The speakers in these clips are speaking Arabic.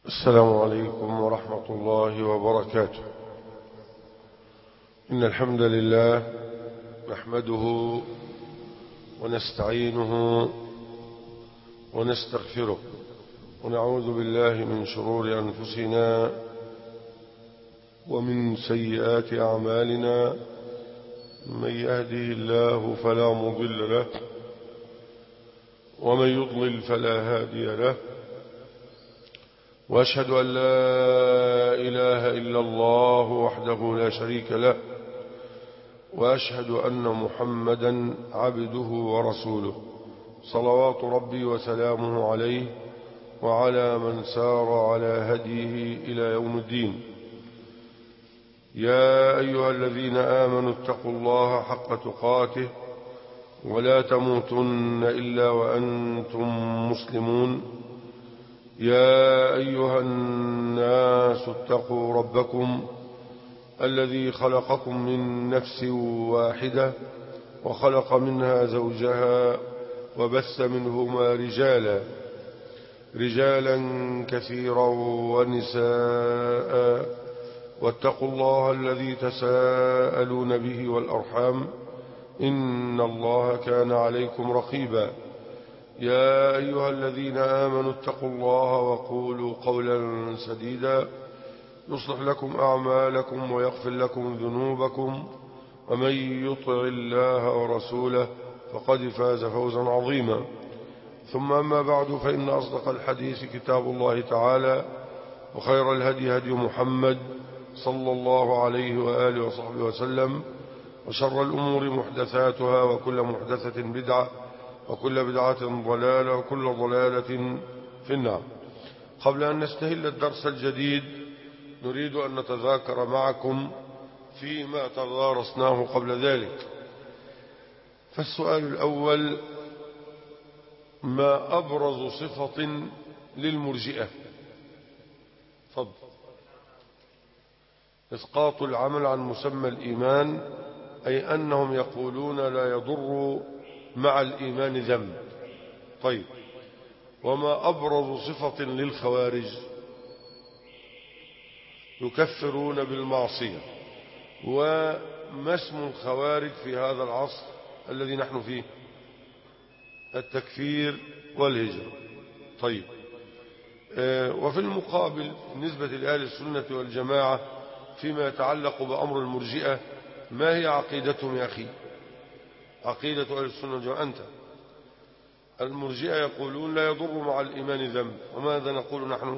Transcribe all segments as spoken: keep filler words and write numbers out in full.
السلام عليكم ورحمة الله وبركاته. إن الحمد لله نحمده ونستعينه ونستغفره ونعوذ بالله من شرور أنفسنا ومن سيئات أعمالنا. من يهده الله فلا مضل له ومن يضلل فلا هادي له، وأشهد أن لا إله إلا الله وحده لا شريك له، وأشهد أن محمدا عبده ورسوله صلوات ربي وسلامه عليه وعلى من سار على هديه إلى يوم الدين. يا أيها الذين آمنوا اتقوا الله حق تقاته ولا تموتن إلا وأنتم مسلمون. يا أيها الناس اتقوا ربكم الذي خلقكم من نفس واحدة وخلق منها زوجها وبث منهما رجالا رجالا كثيرا ونساء، واتقوا الله الذي تساءلون به والأرحام إن الله كان عليكم رقيبا. يا أيها الذين آمنوا اتقوا الله وقولوا قولا سديدا يصلح لكم أعمالكم ويغفر لكم ذنوبكم، ومن يطع الله ورسوله فقد فاز فوزا عظيما. ثم أما بعد، فإن أصدق الحديث كتاب الله تعالى، وخير الهدي هدي محمد صلى الله عليه وآله وصحبه وسلم، وشر الأمور محدثاتها، وكل محدثة بدعة، وكل بدعة ضلالة، وكل ضلالة في النار. قبل أن نستهل الدرس الجديد نريد أن نتذاكر معكم فيما تدارسناه قبل ذلك. فالسؤال الأول: ما أبرز صفة للمرجئة؟ فضل. إسقاط العمل عن مسمى الإيمان، أي أنهم يقولون لا يضر مع الإيمان ذنب. طيب، وما أبرز صفة للخوارج؟ يكفرون بالمعصية. وما اسم الخوارج في هذا العصر الذي نحن فيه؟ التكفير والهجرة. طيب، آه وفي المقابل بالنسبة لأهل السنة والجماعة فيما يتعلق بأمر المرجئة، ما هي عقيدتهم يا أخي؟ عقيدة أهل السنة والجماعة أنت. المرجئة يقولون لا يضر مع الإيمان ذنب، وماذا نقول نحن؟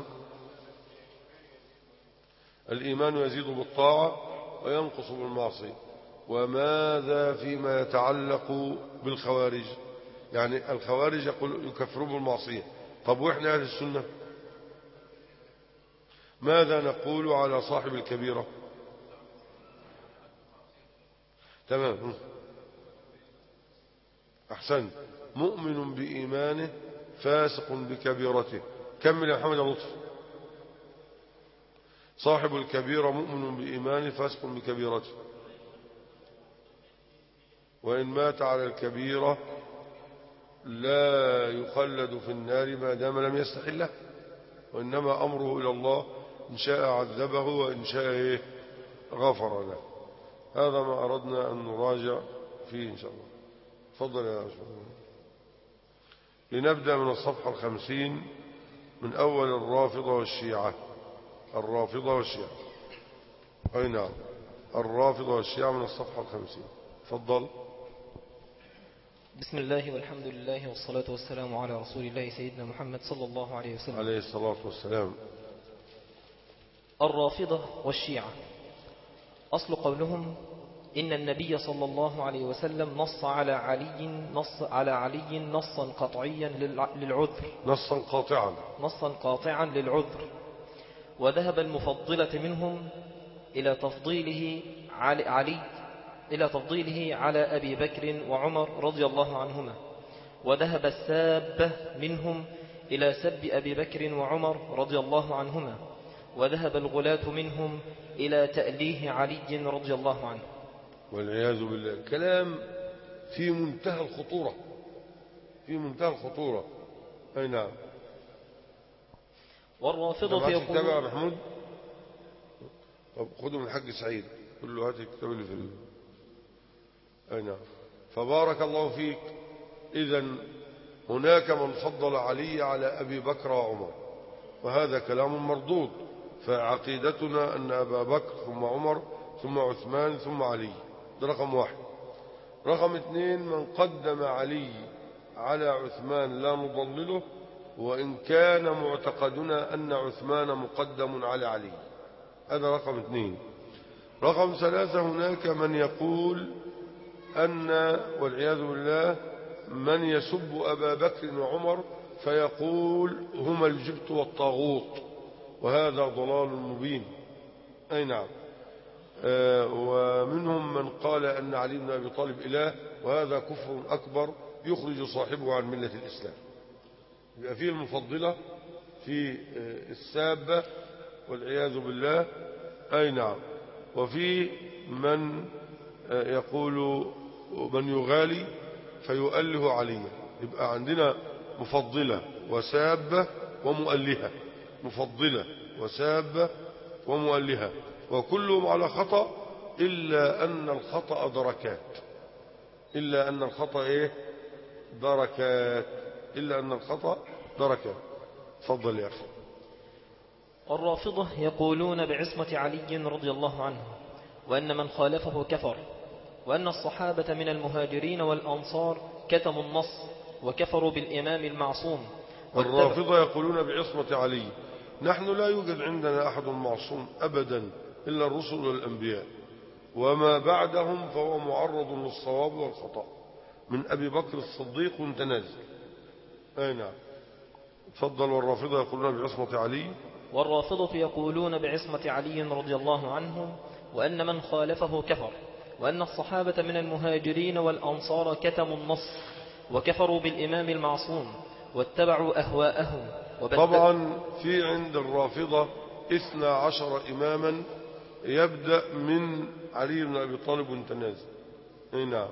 الإيمان يزيد بالطاعة وينقص بالمعصية. وماذا فيما يتعلق بالخوارج؟ يعني الخوارج يقول يكفرون بالمعصية. طب وإحنا أهل السنة ماذا نقول على صاحب الكبيرة؟ تمام، أحسن. مؤمن بإيمانه فاسق بكبيرته. كمل يا محمد لطفي. صاحب الكبيرة مؤمن بإيمانه فاسق بكبيرته، وإن مات على الكبيرة لا يخلد في النار ما دام لم يستحله، وإنما أمره إلى الله، إن شاء عذبه وإن شاء غفر له. هذا ما أردنا أن نراجع فيه إن شاء الله. تفضل يا شباب. لنبدأ من الصفحة الخمسين من أول الرافضة والشيعة. الرافضة والشيعة، أي نعم، الرافضة والشيعة من الصفحة الخمسين. تفضل. بسم الله والحمد لله والصلاة والسلام على رسول الله سيدنا محمد صلى الله عليه وسلم. عليه الصلاة والسلام. الرافضة والشيعة. أصل قولهم: إن النبي صلى الله عليه وسلم نص على علي نص على علي نصا قطعيا للعذر نصا قاطعا نصا قاطعا للعذر، وذهب المفضلة منهم إلى تفضيله علي, علي إلى تفضيله على أبي بكر وعمر رضي الله عنهما، وذهب السابة منهم إلى سب أبي بكر وعمر رضي الله عنهما، وذهب الغلاة منهم إلى تأليه علي رضي الله عنه. والعياذ بالله. كلام في منتهى الخطورة، في منتهى الخطورة. أي نعم. والرافضة يقولون يقولون محمود. طب خذوا من الحاج سعيد، قل له هات الكتاب اللي في ال... أي نعم. فبارك الله فيك. إذن هناك من فضل علي على أبي بكر وعمر، وهذا كلام مردود. فعقيدتنا أن أبا بكر ثم عمر ثم عثمان ثم علي، ده رقم واحد. رقم اثنين، من قدم علي على عثمان لا نضلله، وإن كان معتقدنا أن عثمان مقدم على علي. هذا رقم اثنين. رقم ثلاثة، هناك من يقول أن والعياذ بالله من يسب أبا بكر وعمر فيقول هما الجبت والطاغوت، وهذا ضلال مبين. أي نعم. آه ومنهم من قال أن علي بن أبي طالب إله، وهذا كفر أكبر يخرج صاحبه عن ملة الإسلام. يبقى فيه المفضلة في آه السابة والعياذ بالله. أي نعم. وفي من آه يقول من يغالي فيؤله عليا. يبقى عندنا مفضلة وسابة ومؤلهة، مفضلة وسابة ومؤلهة، وكلهم على خطأ، إلا أن الخطأ دركات. إلا أن الخطأ إيه؟ دركات. إلا أن الخطأ دركات. تفضل يا أخي. الرافضة يقولون بعصمة علي رضي الله عنه، وأن من خالفه كفر، وأن الصحابة من المهاجرين والأنصار كتموا النص وكفروا بالإمام المعصوم. الرافضة يقولون بعصمة علي. نحن لا يوجد عندنا أحد معصوم أبدا إلا الرسل والأنبياء، وما بعدهم فهو معرض للصواب والخطأ، من أبي بكر الصديق وانت نازل. أي نعم. تفضل. والرافضة يقولون بعصمة علي. والرافضة يقولون بعصمة علي رضي الله عنه، وأن من خالفه كفر، وأن الصحابة من المهاجرين والأنصار كتموا النص وكفروا بالإمام المعصوم واتبعوا أهواءهم. طبعا في عند الرافضة اثنا عشر إماما يبدأ من علي بن أبي طالب وانت نازل. نعم.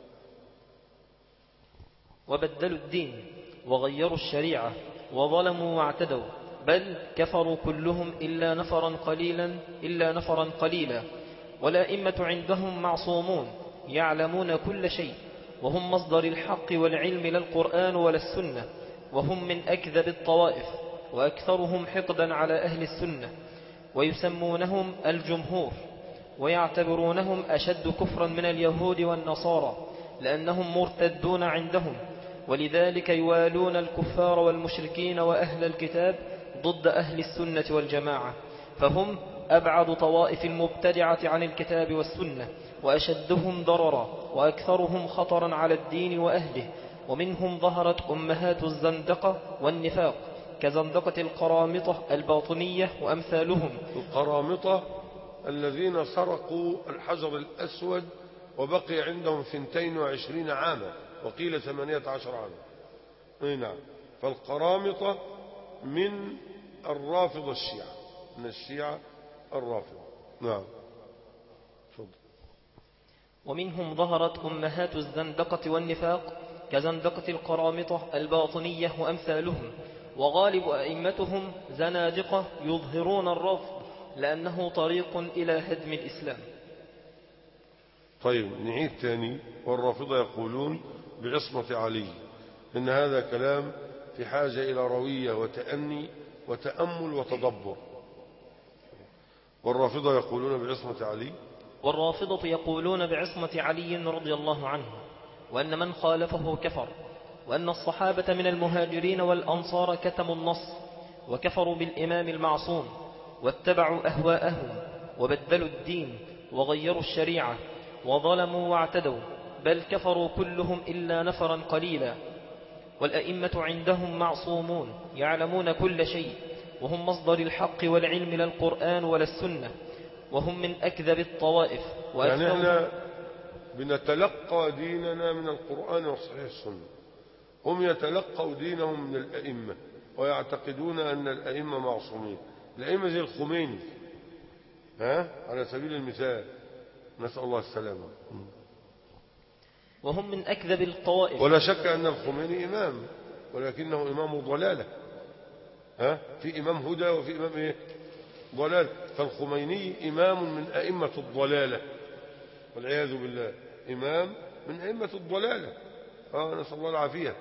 وبدلوا الدين وغيروا الشريعة وظلموا واعتدوا، بل كفروا كلهم إلا نفرا قليلا إلا نفرا قليلا. والأئمة عندهم معصومون يعلمون كل شيء، وهم مصدر الحق والعلم لا القرآن ولا السنة، وهم من أكذب الطوائف، وأكثرهم حقدا على أهل السنة، ويسمونهم الجمهور، ويعتبرونهم أشد كفرا من اليهود والنصارى، لأنهم مرتدون عندهم، ولذلك يوالون الكفار والمشركين وأهل الكتاب ضد أهل السنة والجماعة، فهم أبعد طوائف المبتدعة عن الكتاب والسنة، وأشدهم ضررا، وأكثرهم خطرا على الدين وأهله. ومنهم ظهرت أمهات الزندقة والنفاق كزندقة القرامطة الباطنية وأمثالهم. القرامطة الذين سرقوا الحجر الأسود وبقي عندهم ثنتين وعشرين عاما، وقيل ثمانية عشر عاما. نعم. فالقرامطة من الرافضة الشيعة، من الشيعة الرافضة. نعم. فضل. ومنهم ظهرت أمهات الزندقة والنفاق كزندقة القرامطة الباطنية وأمثالهم، وغالب أئمتهم زنادقة يظهرون الرفض لأنه طريق إلى هدم الإسلام. طيب نعيد تاني. والرافضة يقولون بعصمة علي، إن هذا كلام في حاجة إلى روية وتأني وتأمل وتدبر. والرافضة يقولون بعصمة علي. والرافضة يقولون بعصمة علي رضي الله عنه، وأن من خالفه كفر، وأن الصحابة من المهاجرين والأنصار كتموا النص وكفروا بالإمام المعصوم واتبعوا أهواءهم وبدلوا الدين وغيروا الشريعة وظلموا واعتدوا، بل كفروا كلهم إلا نفرا قليلا. والأئمة عندهم معصومون يعلمون كل شيء، وهم مصدر الحق والعلم لا القرآن ولا السنة، وهم من أكذب الطوائف. يعني احنا بنتلقى ديننا من القرآن وصحيح السنة، هم يتلقوا دينهم من الأئمة ويعتقدون أن الأئمة معصومين. الأئمة زي الخميني، ها على سبيل المثال، نسأل الله السلامة. وهم من أكذب الطوائف. ولا شك أن الخميني إمام، ولكنه إمام ضلالة. ها؟ في إمام هدى وفي إمام إيه؟ ضلال. فالخميني إمام من أئمة الضلالة والعياذ بالله، إمام من أئمة الضلالة. آه نسأل الله العافية.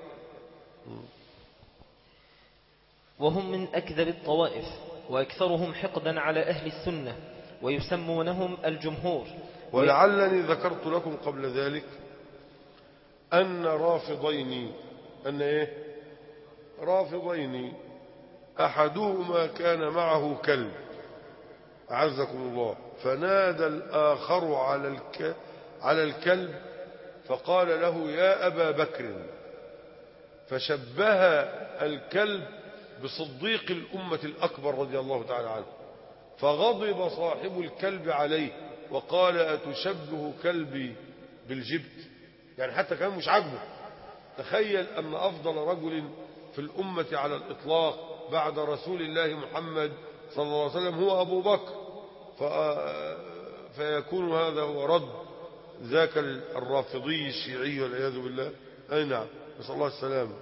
وهم من أكذب الطوائف وأكثرهم حقدا على أهل السنة ويسمونهم الجمهور. ولعلني ذكرت لكم قبل ذلك أن رافضين أن إيه؟ رافضين أحدهما كان معه كلب أعزكم الله، فنادى الآخر على الك... على الكلب فقال له يا أبا بكر، فشبه الكلب بصديق الأمة الأكبر رضي الله تعالى عنه، فغضب صاحب الكلب عليه وقال أتشبه كلبي بالجبت؟ يعني حتى كان مش عاجبه. تخيل أن أفضل رجل في الأمة على الإطلاق بعد رسول الله محمد صلى الله عليه وسلم هو أبو بكر، ف... فيكون هذا هو رد ذاك الرافضي الشيعي والعياذ بالله. أي نعم، نسأل الله السلامة.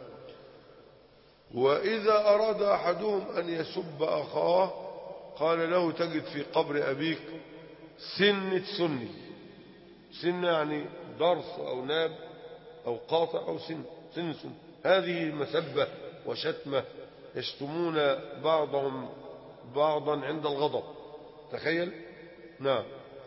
وإذا أراد أحدهم أن يسب أخاه قال له تجد في قبر أبيك سنة سني. سنة يعني ضرس أو ناب أو قاطع أو سن سن سن. هذه مسبة وشتمة يشتمون بعضهم بعضا عند الغضب. تخيل. نعم.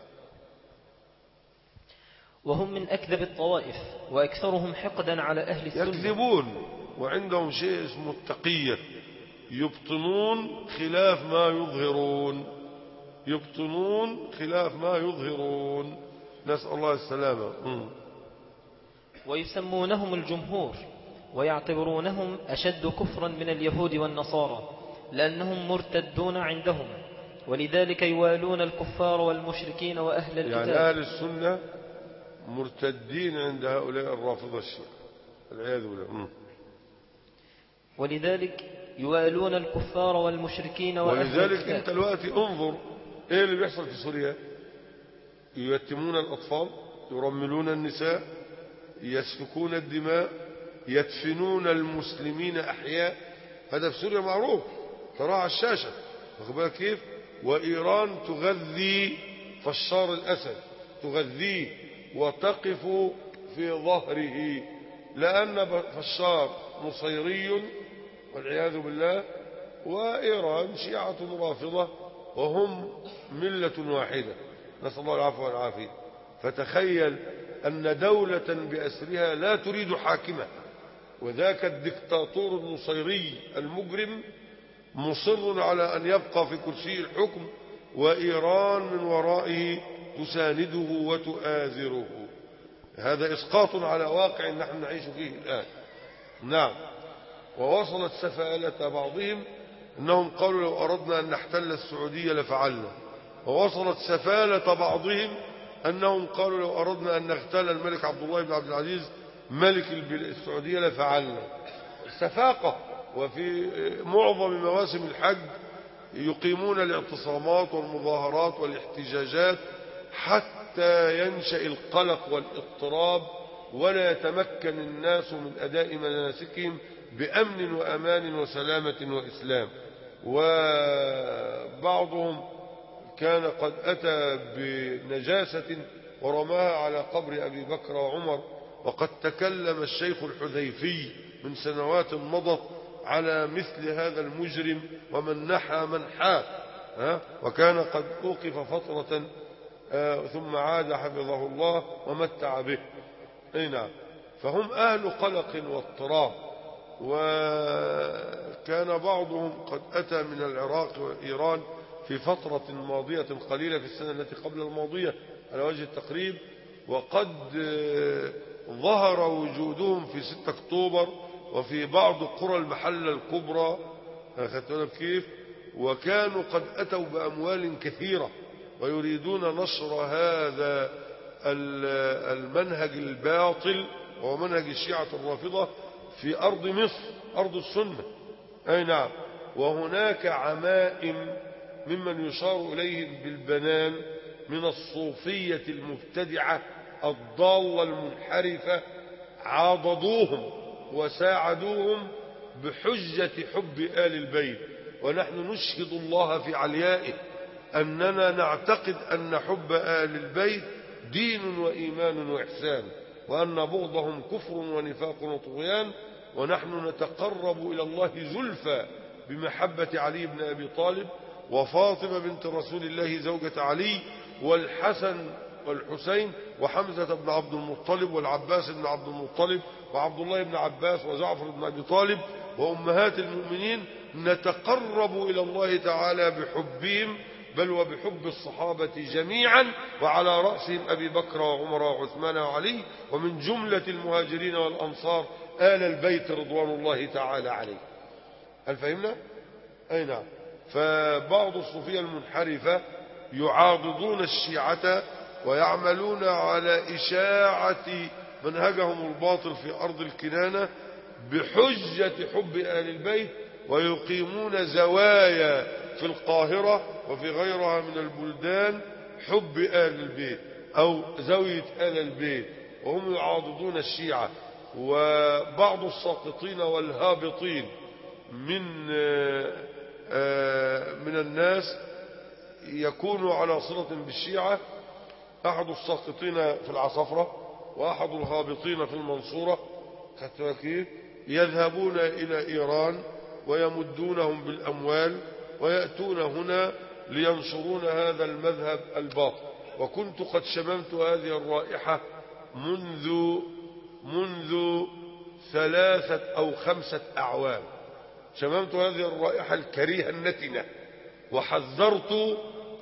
وهم من أكذب الطوائف وأكثرهم حقدا على أهل السنة. يكذبون وعندهم شيء اسمه التقية، يبطنون خلاف ما يظهرون، يبطنون خلاف ما يظهرون، نسأل الله السلامة. م. ويسمونهم الجمهور ويعتبرونهم أشد كفرا من اليهود والنصارى لأنهم مرتدون عندهم، ولذلك يوالون الكفار والمشركين وأهل الكتاب. يعني أهل السنة مرتدين عند هؤلاء الرافضة الشيعة العياذ بالله. ولذلك يوالون الكفار والمشركين وأهل الكتاب. ولذلك انت دلوقتي انظر ايه اللي بيحصل في سوريا. ييتمون الأطفال، يرملون النساء، يسفكون الدماء، يدفنون المسلمين أحياء. هذا في سوريا معروف، تراه على الشاشة، واخد بالك كيف؟ وإيران تغذي بشار الأسد، تغذيه وتقف في ظهره، لأن بشار نصيري والعياذ بالله، وإيران شيعة رافضة، وهم ملة واحدة، نسأل الله العفو والعافية. فتخيل أن دولة بأسرها لا تريد حاكمة، وذاك الدكتاتور النصيري المجرم مصر على أن يبقى في كرسي الحكم، وإيران من ورائه تسانده وتؤازره. هذا إسقاط على واقع نحن نعيش فيه الآن. نعم. ووصلت سفالة بعضهم أنهم قالوا لو أردنا أن نحتل السعودية لفعلنا، ووصلت سفالة بعضهم أنهم قالوا لو أردنا أن نغتال الملك عبد الله بن عبد العزيز ملك السعودية لفعلنا. سفاقة. وفي معظم مواسم الحج يقيمون الاعتصامات والمظاهرات والاحتجاجات حتى ينشأ القلق والاضطراب ولا يتمكن الناس من أداء مناسكهم بأمن وأمان وسلامة وإسلام. وبعضهم كان قد أتى بنجاسة ورماها على قبر أبي بكر وعمر، وقد تكلم الشيخ الحذيفي من سنوات مضت على مثل هذا المجرم ومن نحى من حاه، وكان قد أوقف فترة ثم عاد حفظه الله ومتع به. أي نعم. فهم أهل قلق واضطراب. وكان بعضهم قد أتى من العراق وإيران في فترة ماضية قليلة في السنة التي قبل الماضية على وجه التقريب، وقد ظهر وجودهم في ستة أكتوبر وفي بعض قرى المحلة الكبرى، أخذتنا كيف؟ وكانوا قد أتوا بأموال كثيرة ويريدون نشر هذا المنهج الباطل وهو منهج الشيعة الرافضة في أرض مصر، أرض السنة. أي نعم. وهناك عمائم ممن يشار إليهم بالبنان من الصوفية المبتدعة الضالة المنحرفة عاضدوهم وساعدوهم بحجة حب آل البيت ونحن نشهد الله في عليائه أننا نعتقد أن حب آل البيت دين وإيمان وإحسان، وأن بغضهم كفر ونفاق وطغيان، ونحن نتقرب إلى الله زلفى بمحبة علي بن أبي طالب وفاطمة بنت رسول الله زوجة علي والحسن والحسين وحمزة بن عبد المطلب والعباس بن عبد المطلب وعبد الله بن عباس وجعفر بن أبي طالب وأمهات المؤمنين. نتقرب إلى الله تعالى بحبهم بل وبحب الصحابة جميعا، وعلى رأسهم أبي بكر وعمر وعثمان وعلي، ومن جملة المهاجرين والأنصار آل البيت رضوان الله تعالى عليه. هل فهمنا؟ أي نعم. فبعض الصوفية المنحرفة يعاضدون الشيعة ويعملون على إشاعة منهجهم الباطل في أرض الكنانة بحجة حب آل البيت، ويقيمون زوايا في القاهرة وفي غيرها من البلدان حب آل البيت أو زاوية آل البيت، وهم يعاضدون الشيعة. وبعض الساقطين والهابطين من من الناس يكون على صلة بالشيعة، أحد الساقطين في العصفرة وأحد الهابطين في المنصورة، يذهبون إلى إيران ويمدونهم بالأموال ويأتون هنا لينشرون هذا المذهب الباطل. وكنت قد شممت هذه الرائحة منذ منذ ثلاثة أو خمسة أعوام، شممت هذه الرائحة الكريهة النتنة وحذرت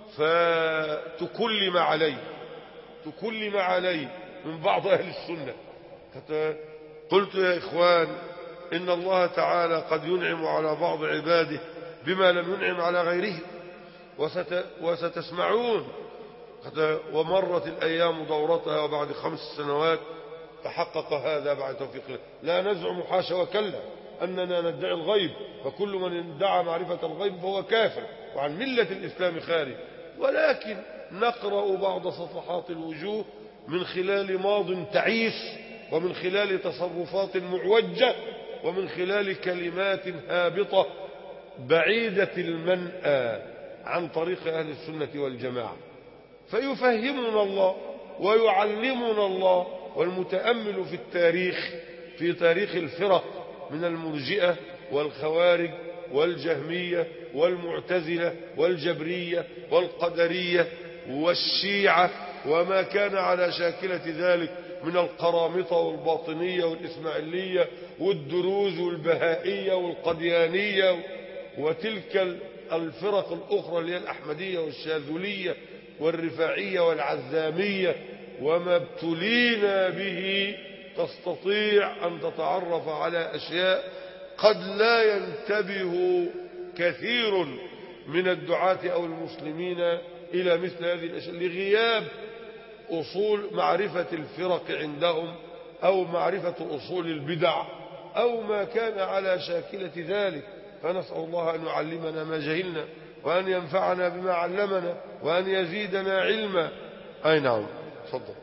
فتكلم علي تكلم علي من بعض أهل السنة. قلت يا إخوان إن الله تعالى قد ينعم على بعض عباده بما لم ينعم على غيره، وست وستسمعون. ومرت الأيام دورتها، وبعد خمس سنوات تحقق هذا بعد توفيق الله. لا نزعم حاشا وكلا أننا ندعي الغيب، فكل من ادعى معرفة الغيب فهو كافر وعن ملة الإسلام خارج، ولكن نقرأ بعض صفحات الوجوه من خلال ماض تعيس، ومن خلال تصرفات معوجة، ومن خلال كلمات هابطة بعيدة المنأى عن طريق أهل السنة والجماعة، فيفهمنا الله ويعلمنا الله. والمتأمل في التاريخ في تاريخ الفرق من المرجئة والخوارج والجهمية والمعتزلة والجبرية والقدرية والشيعة وما كان على شاكلة ذلك من القرامطة والباطنية والإسماعيلية والدروز والبهائية والقديانية وتلك الفرق الأخرى اللي هي الأحمدية والشاذلية والرفاعية والعزامية، وما ابتلينا به تستطيع أن تتعرف على أشياء قد لا ينتبه كثير من الدعاة أو المسلمين إلى مثل هذه الأشياء لغياب أصول معرفة الفرق عندهم أو معرفة أصول البدع أو ما كان على شاكلة ذلك. فنسأل الله أن يعلمنا ما جهلنا، وأن ينفعنا بما علمنا، وأن يزيدنا علما. أي نعم، تفضل.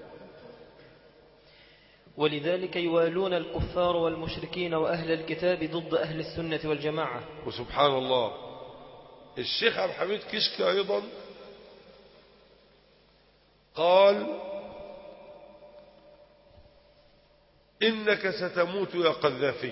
ولذلك يوالون الكفار والمشركين وأهل الكتاب ضد أهل السنة والجماعة. وسبحان الله، الشيخ عبد الحميد كشكي أيضا قال: إنك ستموت يا قذافي،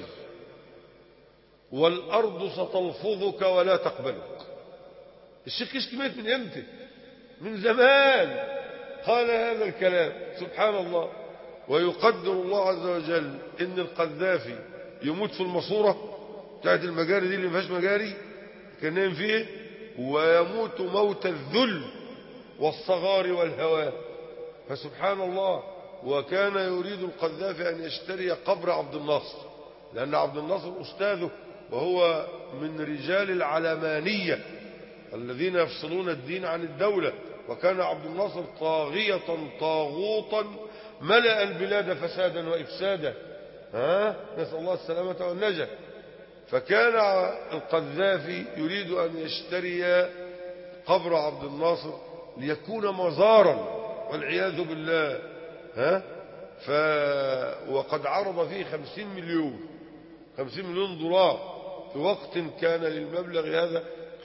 والأرض ستلفظك ولا تقبلك. الشيخ كشكي مات من امتى؟ من زمان قال هذا الكلام، سبحان الله. ويقدر الله عز وجل إن القذافي يموت في الماسورة بتاعت المجاري دي اللي ما فيهاش مجاري كان نايم فيه، ويموت موت الذل والصغار والهوان. فسبحان الله. وكان يريد القذافي أن يشتري قبر عبد الناصر، لأن عبد الناصر أستاذه، وهو من رجال العلمانية الذين يفصلون الدين عن الدولة. وكان عبد الناصر طاغية طاغوتا ملأ البلاد فسادا وإفسادا، ها؟ نسأل الله السلامة والنجاة. فكان القذافي يريد أن يشتري قبر عبد الناصر ليكون مزارا والعياذ بالله، ها؟ ف... وقد عرض فيه خمسين مليون خمسين مليون دولار في وقت كان للمبلغ هذا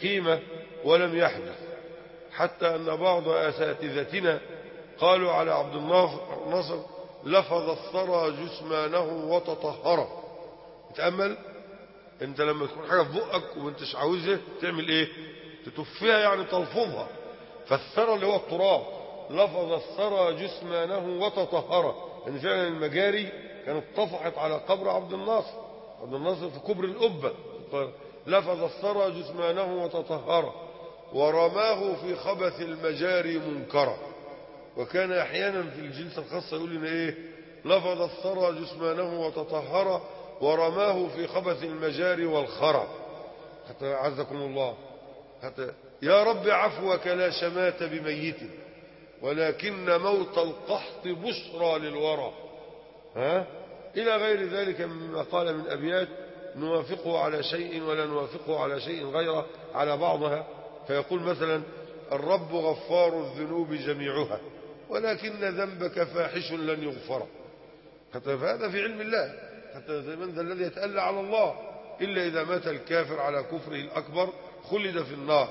قيمة ولم يحدث، حتى أن بعض أساتذتنا قالوا على عبد الناصر لفظ الثرى جثمانه وتطهره. تأمل انت لما تكون حاجة في بقك وانتش عاوزها تعمل ايه؟ تتفيها، يعني تلفظها. فالثرى اللي هو التراب، لفظ الثرى جثمانه وتطهره، ان فعلا المجاري كانت طفحت على قبر عبد الناصر عبد الناصر في كبر القبة. لفظ الثرى جثمانه وتطهره ورماه في خبث المجاري منكرا. وكان احيانا في الجلسة الخاصة يقول لنا ايه؟ لفظ الثرى جثمانه وتطهره ورماه في خبث المجاري والخرى. حتى عزكم الله، حتى يا رب عفوك لا شمات بميت ولكن موت القحط بشرى للورى. ها إلى غير ذلك مما قال من أبيات نوافقه على شيء ولا نوافقه على شيء غيره على بعضها. فيقول مثلا الرب غفار الذنوب جميعها ولكن ذنبك فاحش لن يغفر. حتى فهذا في علم الله، حتى من ذا الذي يتألى على الله إلا إذا مات الكافر على كفره الأكبر خلد في النار.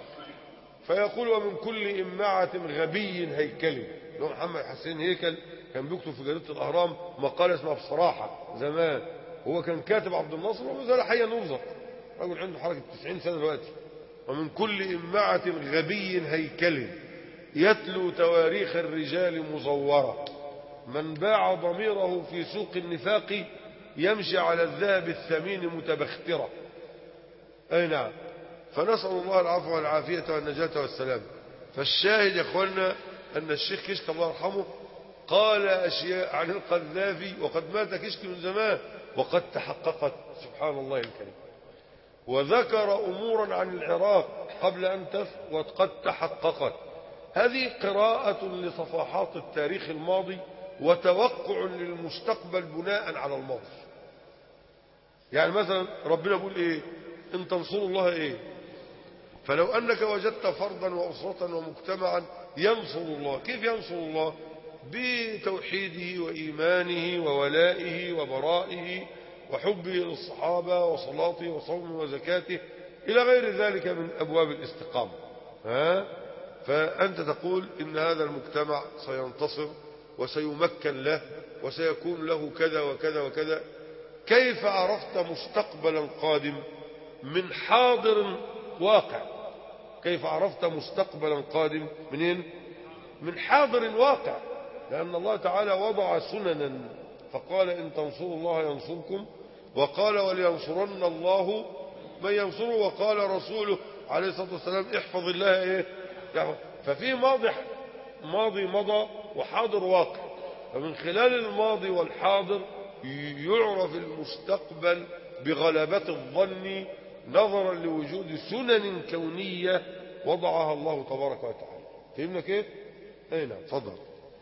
فيقول ومن كل إمعة غبي هيكلي. لو محمد حسين هيكل كان بيكتب في جريدة الأهرام مقالة اسمها بصراحة زمان، هو كان كاتب عبد الناصر وما زال حيا يرزق، رجل عنده حركة تسعين سنة دلوقتي. ومن كل إمعة غبي هيكلي يتلو تواريخ الرجال مزورة من باع ضميره في سوق النفاق يمشي على الذهب الثمين متبخترة. أي نعم. فنسأل الله العفو والعافية والنجاة والسلام. فالشاهد يا اخوانا أن الشيخ كشك الله يرحمه قال أشياء عن القذافي وقد مات كشك من زمان وقد تحققت، سبحان الله الكريم. وذكر أمورا عن العراق قبل أن تف وقد تحققت. هذه قراءة لصفحات التاريخ الماضي وتوقع للمستقبل بناء على الماضي. يعني مثلا ربنا بيقول ايه؟ ان تنصروا الله ايه؟ فلو انك وجدت فردا واسرة ومجتمعا ينصر الله، كيف ينصر الله؟ بتوحيده وإيمانه وولائه وبرائه وحبه للصحابة وصلاته وصومه وزكاته إلى غير ذلك من أبواب الاستقامة. ها؟ فأنت تقول إن هذا المجتمع سينتصر وسيمكن له وسيكون له كذا وكذا وكذا. كيف عرفت مستقبلا قادم من حاضر واقع؟ كيف عرفت مستقبلا قادم منين؟ من حاضر واقع. لأن الله تعالى وضع سننا فقال إن تنصروا الله ينصركم، وقال ولينصرن الله من ينصره، وقال رسوله عليه الصلاة والسلام احفظ الله ايه يعني. ففي ماضي ماضي مضى وحاضر واقع، فمن خلال الماضي والحاضر يعرف المستقبل بغلبة الظن نظرا لوجود سنن كونية وضعها الله تبارك وتعالى. فهمنا كيف؟ اي نعم، تفضل.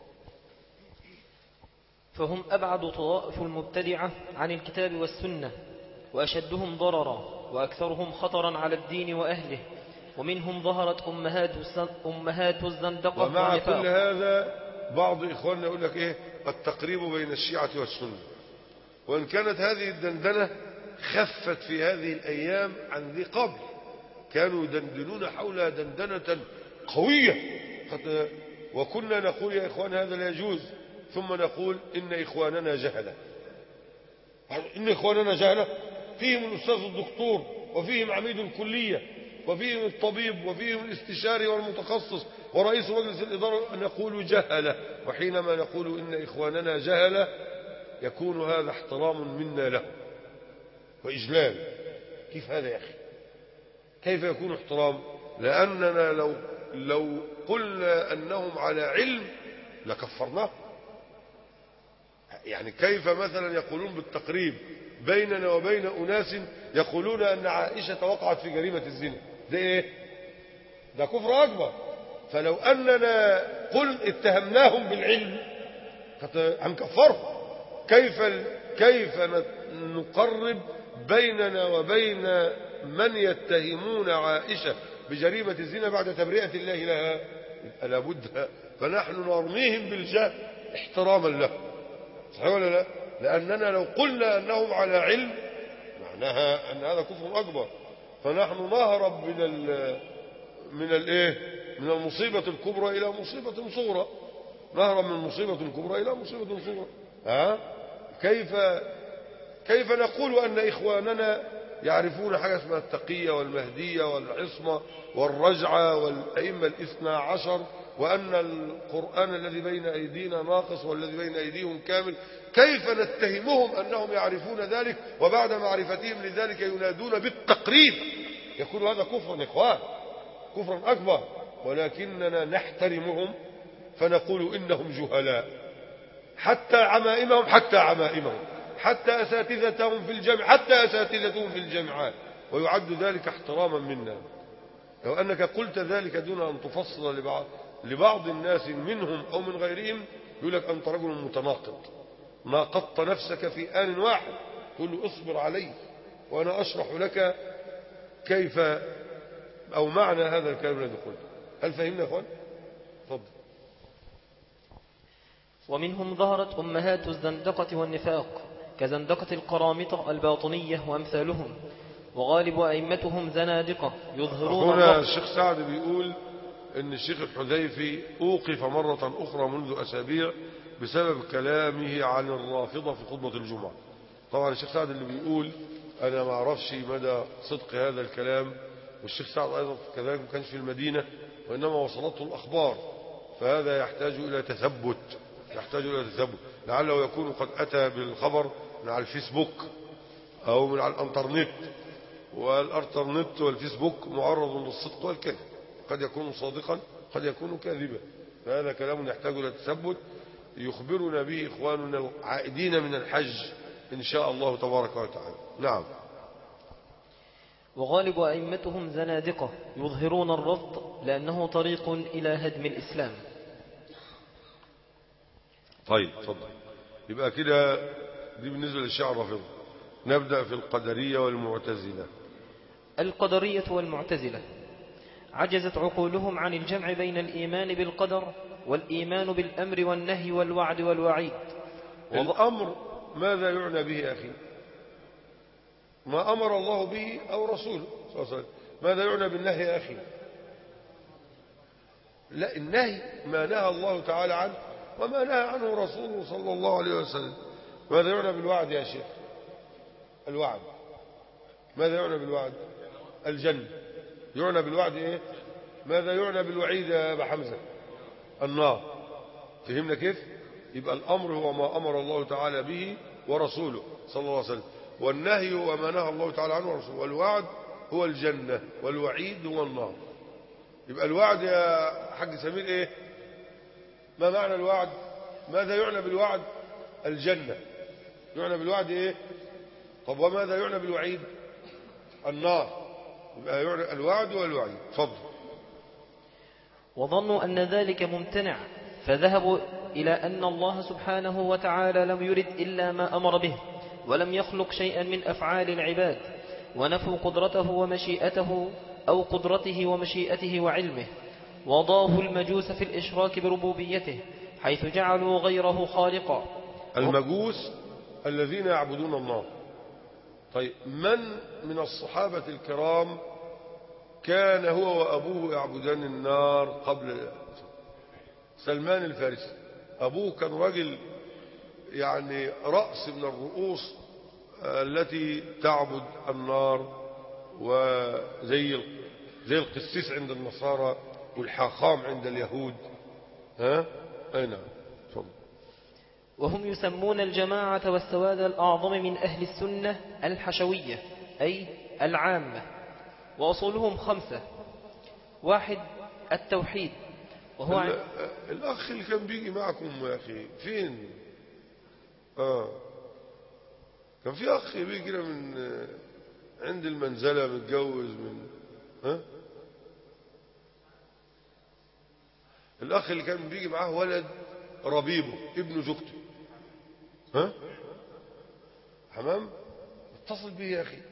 فهم أبعد طوائف المبتدعة عن الكتاب والسنة وأشدهم ضررا وأكثرهم خطرا على الدين وأهله، ومنهم ظهرت أمهات أمهات الزندقة. ومع كل هذا بعض إخواننا يقول لك إيه التقريب بين الشيعة والسنة، وإن كانت هذه الدندنة خفت في هذه الأيام عن ذي قبل، كانوا يدندنون حولها دندنة قوية، وكنا نقول يا إخوان هذا لا يجوز، ثم نقول إن إخواننا جهلة. إن إخواننا جهلة فيهم الأستاذ الدكتور وفيهم عميد الكلية وفيهم الطبيب وفيهم الاستشاري والمتخصص ورئيس مجلس الإدارة، نقول جهلة. وحينما نقول إن إخواننا جهلة يكون هذا احترام منا له وإجلال. كيف هذا يا أخي؟ كيف يكون احترام؟ لأننا لو لو قلنا أنهم على علم لكفرناه. يعني كيف مثلا يقولون بالتقريب بيننا وبين أناس يقولون أن عائشة وقعت في جريمة الزنا؟ ده إيه؟ ده كفر أكبر. فلو أننا قل اتهمناهم بالعلم هنكفرهم. كيف كيف نقرب بيننا وبين من يتهمون عائشة بجريمة الزنا بعد تبرئة الله لها؟ لابد فنحن نرميهم بالجهل احتراما له، صحيح ولا لا؟ لأننا لو قلنا أنهم على علم معناها أن هذا كفر أكبر. فنحن نهرب من ال من الايه من المصيبة الكبرى إلى مصيبة صغرى، نهرب من المصيبة الكبرى إلى مصيبة صغرى. ها كيف كيف نقول أن إخواننا يعرفون حاجة اسمها التقية والمهدية والعصمة والرجعة والأئمة الاثنى عشر، وأن القرآن الذي بين أيدينا ناقص والذي بين أيديهم كامل؟ كيف نتهمهم أنهم يعرفون ذلك وبعد معرفتهم لذلك ينادون بالتقريب؟ يكون هذا كفرا إخوان، كفرا أكبر. ولكننا نحترمهم فنقول إنهم جهلاء، حتى عمائمهم حتى عمائمهم حتى أساتذتهم في الجامع حتى أساتذتهم في الجامعات، ويعد ذلك احتراما منا. لو أنك قلت ذلك دون أن تفصل لبعض, لبعض الناس منهم أو من غيرهم يقول لك أنت رجل متناقض، ناقضت نفسك في آن واحد. تقول له اصبر علي وأنا أشرح لك كيف أو معنى هذا الكلام الذي قلته. هل فهمنا يا أخوان؟ تفضل. ومنهم ظهرت أمهات الزندقة والنفاق كزندقة القرامطة الباطنية وأمثالهم، وغالب أئمتهم زنادقة يظهرون. هنا الشيخ سعد بيقول إن الشيخ الحذيفي أوقف مرة أخرى منذ أسابيع بسبب كلامه عن الرافضة في خطبة الجمعة. طبعا الشيخ سعد اللي بيقول أنا ما أعرفش مدى صدق هذا الكلام، والشيخ سعد أيضا كذلك ما كانش في المدينة وإنما وصلته الأخبار، فهذا يحتاج إلى تثبت يحتاج إلى تثبت لعله يكون قد أتى بالخبر من على الفيسبوك أو من على الانترنت، والانترنت والفيسبوك معرض للصدق والكذب، قد يكون صادقا قد يكون كاذبا، فهذا كلام يحتاج إلى تثبت يخبرنا به إخواننا العائدين من الحج إن شاء الله تبارك وتعالى. نعم. وغالب أئمتهم زنادقة يظهرون الرفض لأنه طريق إلى هدم الإسلام. طيب تفضل. يبقى كده دي بالنسبة للشيعة الرافضة. نبدأ في القدرية والمعتزلة. القدرية والمعتزلة عجزت عقولهم عن الجمع بين الإيمان بالقدر والإيمان بالأمر والنهي والوعد والوعيد. الأمر ماذا يعنى به يا أخي؟ ما أمر الله به أو رسوله صلى الله عليه وسلم. ماذا يعنى بالنهي يا أخي؟ لا، النهي ما نهى الله تعالى عنه وما نهى عنه رسوله صلى الله عليه وسلم. ماذا يعنى بالوعد يا شيخ؟ الوعد ماذا يعنى بالوعد؟ الجنة. يعنى بالوعد إيه؟ ماذا يعنى بالوعيد يا أبا حمزة؟ النار. فهمنا كيف؟ يبقى الأمر هو ما أمر الله تعالى به ورسوله صلى الله عليه وسلم، والنهي هو ما نهى الله تعالى عنه ورسوله، والوعد هو الجنة، والوعيد هو النار. يبقى الوعد يا حاج سمير إيه؟ ما معنى الوعد؟ ماذا يعنى بالوعد؟ الجنة. يعنى بالوعد إيه؟ طب وماذا يعنى بالوعيد؟ النار. يبقى يعنى الوعد والوعيد. فضل. وظنوا أن ذلك ممتنع فذهبوا إلى أن الله سبحانه وتعالى لم يرد إلا ما أمر به ولم يخلق شيئا من أفعال العباد، ونفوا قدرته ومشيئته أو قدرته ومشيئته وعلمه. وضاه المجوس في الإشراك بربوبيته حيث جعلوا غيره خالقا. المجوس الذين يعبدون الله. طيب من من الصحابة الكرام كان هو وأبوه يعبدان النار قبل؟ سلمان الفارسي. أبوه كان راجل يعني رأس من الرؤوس التي تعبد النار، وزي زي القسيس عند النصارى والحاخام عند اليهود. ها أي نعم. تفضل. وهم يسمون الجماعة والسواد الأعظم من أهل السنة الحشوية أي العامة، وأصولهم خمسة. واحد التوحيد، وهو عن... الأخ اللي كان بيجي معكم يا أخي فين؟ آه كان في أخ بيجي من عند المنزلة متجوز من ها؟ الأخ اللي كان بيجي معاه ولد ربيبه ابن زوجته. ها حمام اتصل بيه يا أخي.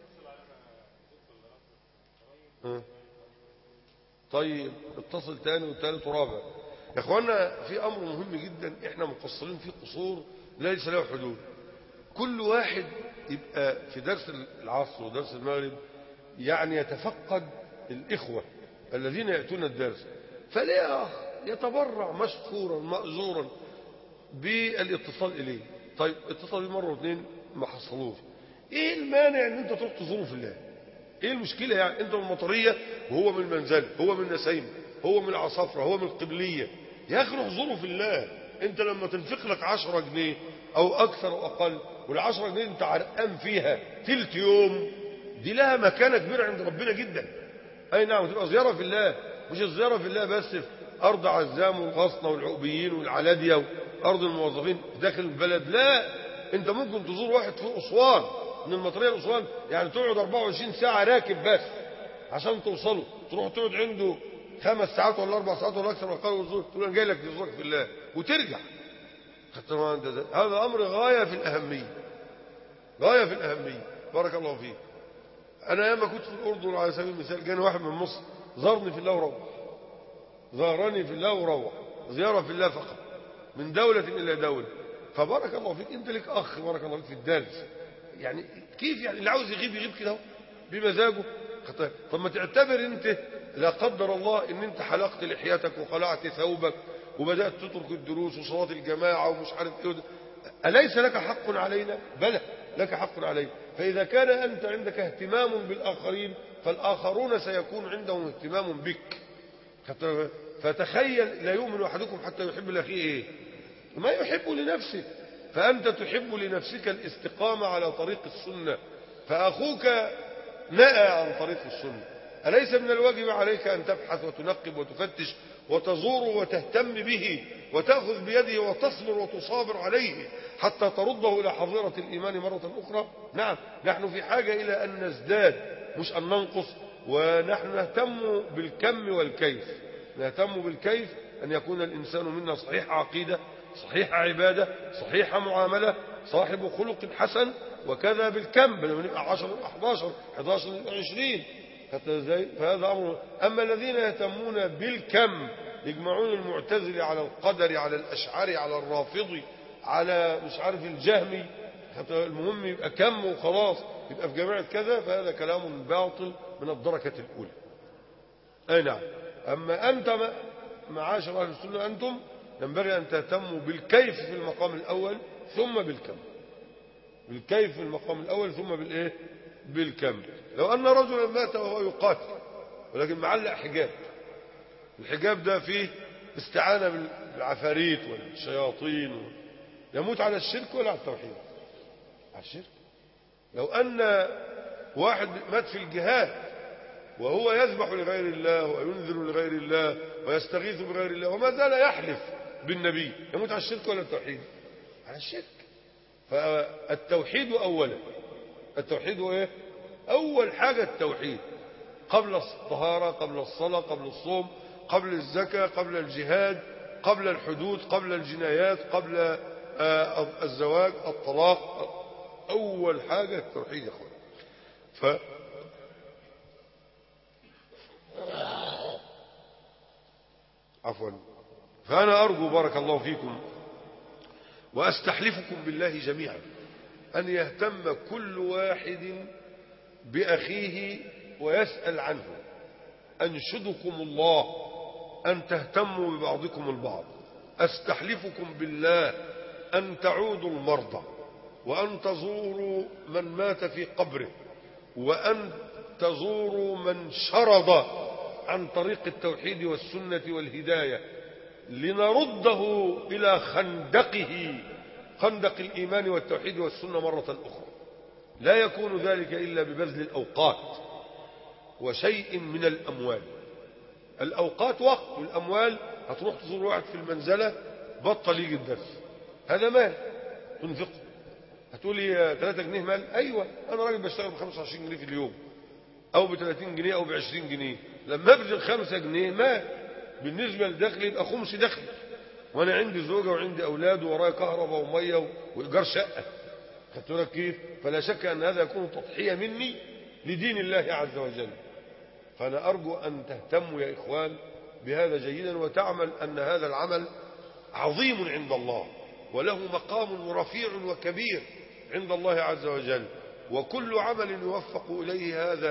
ها طيب اتصل تاني وثالث ورابع. يا اخوانا في امر مهم جدا احنا مقصرين فيه قصور ليس له حدود. كل واحد يبقى في درس العصر ودرس المغرب يعني يتفقد الإخوة الذين يأتون الدرس، فليه أخ يتبرع مشكورا مأجورا بالاتصال إليه. طيب اتصل بيه مرة واثنين ما حصلوش، ايه المانع ان انت تروح تزوره في الله؟ ايه المشكلة يعني؟ انت من المطرية وهو من المنزل، هو من نسيم، هو من العصافرة، هو من القبلية، يا اخي روح زوره في الله. انت لما تنفق لك عشرة جنيه او اكثر او اقل، والعشرة جنيه انت عرقان فيها تلت يوم، دي لها مكانة كبيرة عند ربنا جدا. اي نعم، تبقى زيارة في الله. مش الزيارة في الله بس في ارض عزام والغصنة والعقبيين والعلادية وارض الموظفين داخل البلد، لا، انت ممكن تزور واحد في اسوان، من المطرية لاسوان، يعني تقعد أربعة وعشرين ساعة راكب بس عشان توصله، تروح تقعد عنده خمس ساعات ولا اربع ساعات ولا اكثر، وقال وزور تقول انا جاي لك تزورك في الله وترجع. هذا امر غاية في الاهمية، غاية في الاهمية. بارك الله فيك. انا لما كنت في الاردن على سبيل المثال، جاني واحد من مصر زارني في الله وروح، زارني في الله وروح، زيارة في الله فقط، من دولة الى دولة. فبارك الله فيك، انت لك اخ بارك الله فيك في الدرس، يعني كيف يعني اللي عاوز يغيب يغيب كده بمزاجه. طب ما تعتبر انت لا قدر الله ان انت حلقت لحيتك وخلعت ثوبك وبدأت تترك الدروس وصلاة الجماعة ومش عارف ايه، أليس لك حق علينا؟ بلى لك حق علينا. فإذا كان أنت عندك اهتمام بالآخرين، فالآخرون سيكون عندهم اهتمام بك. فتخيل لا يؤمن أحدكم حتى يحب لأخيه ايه ما يحب لنفسه، فأنت تحب لنفسك الاستقامة على طريق السنة، فأخوك نأى عن طريق السنة. أليس من الواجب عليك أن تبحث وتنقب وتفتش وتزور وتهتم به وتأخذ بيده وتصبر وتصابر عليه حتى ترده إلى حظيرة الإيمان مرة أخرى؟ نعم، نحن في حاجة إلى أن نزداد مش أن ننقص، ونحن نهتم بالكم والكيف. نهتم بالكيف أن يكون الإنسان منا صحيح عقيدة، صحيح عبادة، صحيح معاملة، صاحب خلق حسن، وكذا بالكم، بدل ما نبقى عشرة أحداشر أحداشر عشرين. فهذا أمر. أما الذين يهتمون بالكم يجمعون المعتزلة على القدر، على الأشعري، على الرافضي، على مش عارف الجهمي، المهم يبقى كم وخلاص، يبقى في جماعة كذا، فهذا كلام باطل من الدرجة الأولى. أي نعم. أما أنت معاشر أهل السنة، أنتم ينبغي أن تهتموا بالكيف في المقام الأول ثم بالكم. بالكيف في المقام الأول ثم بالإيه؟ بالكم. لو أن رجلا مات وهو يقاتل ولكن معلق حجاب، الحجاب ده فيه استعانة بالعفاريت والشياطين، يموت على الشرك ولا على التوحيد؟ على الشرك. لو أن واحد مات في الجهاد وهو يذبح لغير الله وينذر لغير الله ويستغيث بغير الله وما زال يحلف بالنبي، يموت على الشرك ولا التوحيد؟ على الشرك. فالتوحيد أولا. التوحيد هو إيه؟ أول حاجة التوحيد، قبل الطهارة، قبل الصلاة، قبل الصوم، قبل الزكاة، قبل الجهاد، قبل الحدود، قبل الجنايات، قبل الزواج، الطلاق. أول حاجة التوحيد يا أخوان. ف عفوا. فأنا أرجو بارك الله فيكم وأستحلفكم بالله جميعا أن يهتم كل واحد بأخيه ويسأل عنه. أنشدكم الله أن تهتموا ببعضكم البعض. أستحلفكم بالله أن تعودوا المرضى، وأن تزوروا من مات في قبره، وأن تزوروا من شرد عن طريق التوحيد والسنة والهداية، لنرده إلى خندقه، خندق الإيمان والتوحيد والسنة مرة أخرى. لا يكون ذلك إلا ببذل الأوقات وشيء من الأموال. الأوقات وقت، والأموال هتروح تزور واحد في المنزلة بطل يجي الدرس، هذا مال تنفقه. هتقولي ثلاثة جنيه مال؟ أيوة، أنا راجل بشتغل بخمسة وعشرين جنيه في اليوم، أو بثلاثين جنيه، أو بعشرين جنيه. لما أبذل خمسة جنيه مال بالنسبة لدخل يبقى خمس دخل، وأنا عندي زوجة وعندي أولاد وورايا كهرباء ومية وإيجار شقة. خدت بالك كيف؟ فلا شك أن هذا يكون تضحية مني لدين الله عز وجل. فأنا أرجو أن تهتموا يا إخوان بهذا جيدا، وتعمل أن هذا العمل عظيم عند الله، وله مقام رفيع وكبير عند الله عز وجل. وكل عمل يوفق إليه هذا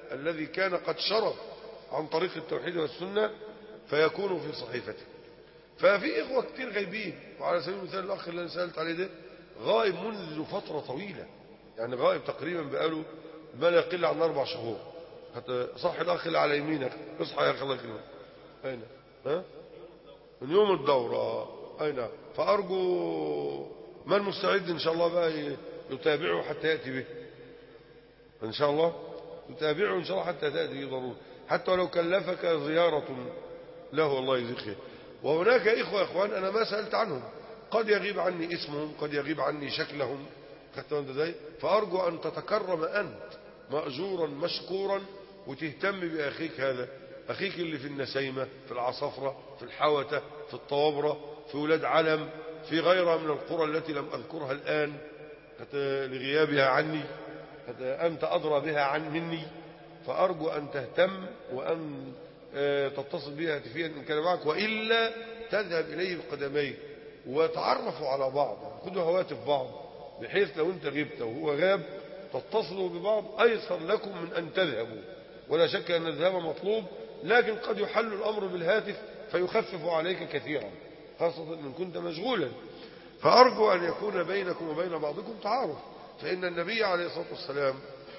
الذي كان قد شرب عن طريق التوحيد والسنة فيكون في صحيفته. ففي إخوة كتير غايبين، وعلى سبيل المثال الأخ اللي أنا سألت عليه ده غائب منذ فترة طويلة، يعني غائب تقريبا بقاله ما لا يقل عن أربع شهور. حتى صح الأخ اللي على يمينك، اصحى يا أخي الله يكرمك. أين؟ ها؟ من يوم الدورة. أين؟ فأرجو من مستعد إن شاء الله بقى يتابعه حتى يأتي به. إن شاء الله يتابعه إن شاء الله حتى تأتي به ضروري، حتى ولو كلفك زيارة له الله يجزيه خير. وهناك إخوة إخوان أنا ما سألت عنهم، قد يغيب عني اسمهم، قد يغيب عني شكلهم، فأرجو أن تتكرم أنت مأجورا مشكورا وتهتم بأخيك هذا، أخيك اللي في النسيمة، في العصفرة، في الحوتة، في الطوابرة، في ولاد علم، في غيرها من القرى التي لم أذكرها الآن لغيابها عني، أنت أدرى بها عن مني، فأرجو أن تهتم وأن تتصل بها هاتفيا إن كان معك، وإلا تذهب إليه بقدميه وتعرفوا على بعض، خذوا هواتف بعض، بحيث لو أنت غبت وهو غاب تتصلوا ببعض أيسر لكم من أن تذهبوا. ولا شك أن الذهاب مطلوب، لكن قد يحل الأمر بالهاتف فيخفف عليك كثيرا، خاصة إن كنت مشغولا. فأرجو أن يكون بينكم وبين بعضكم تعارف، فإن النبي عليه الصلاة والسلام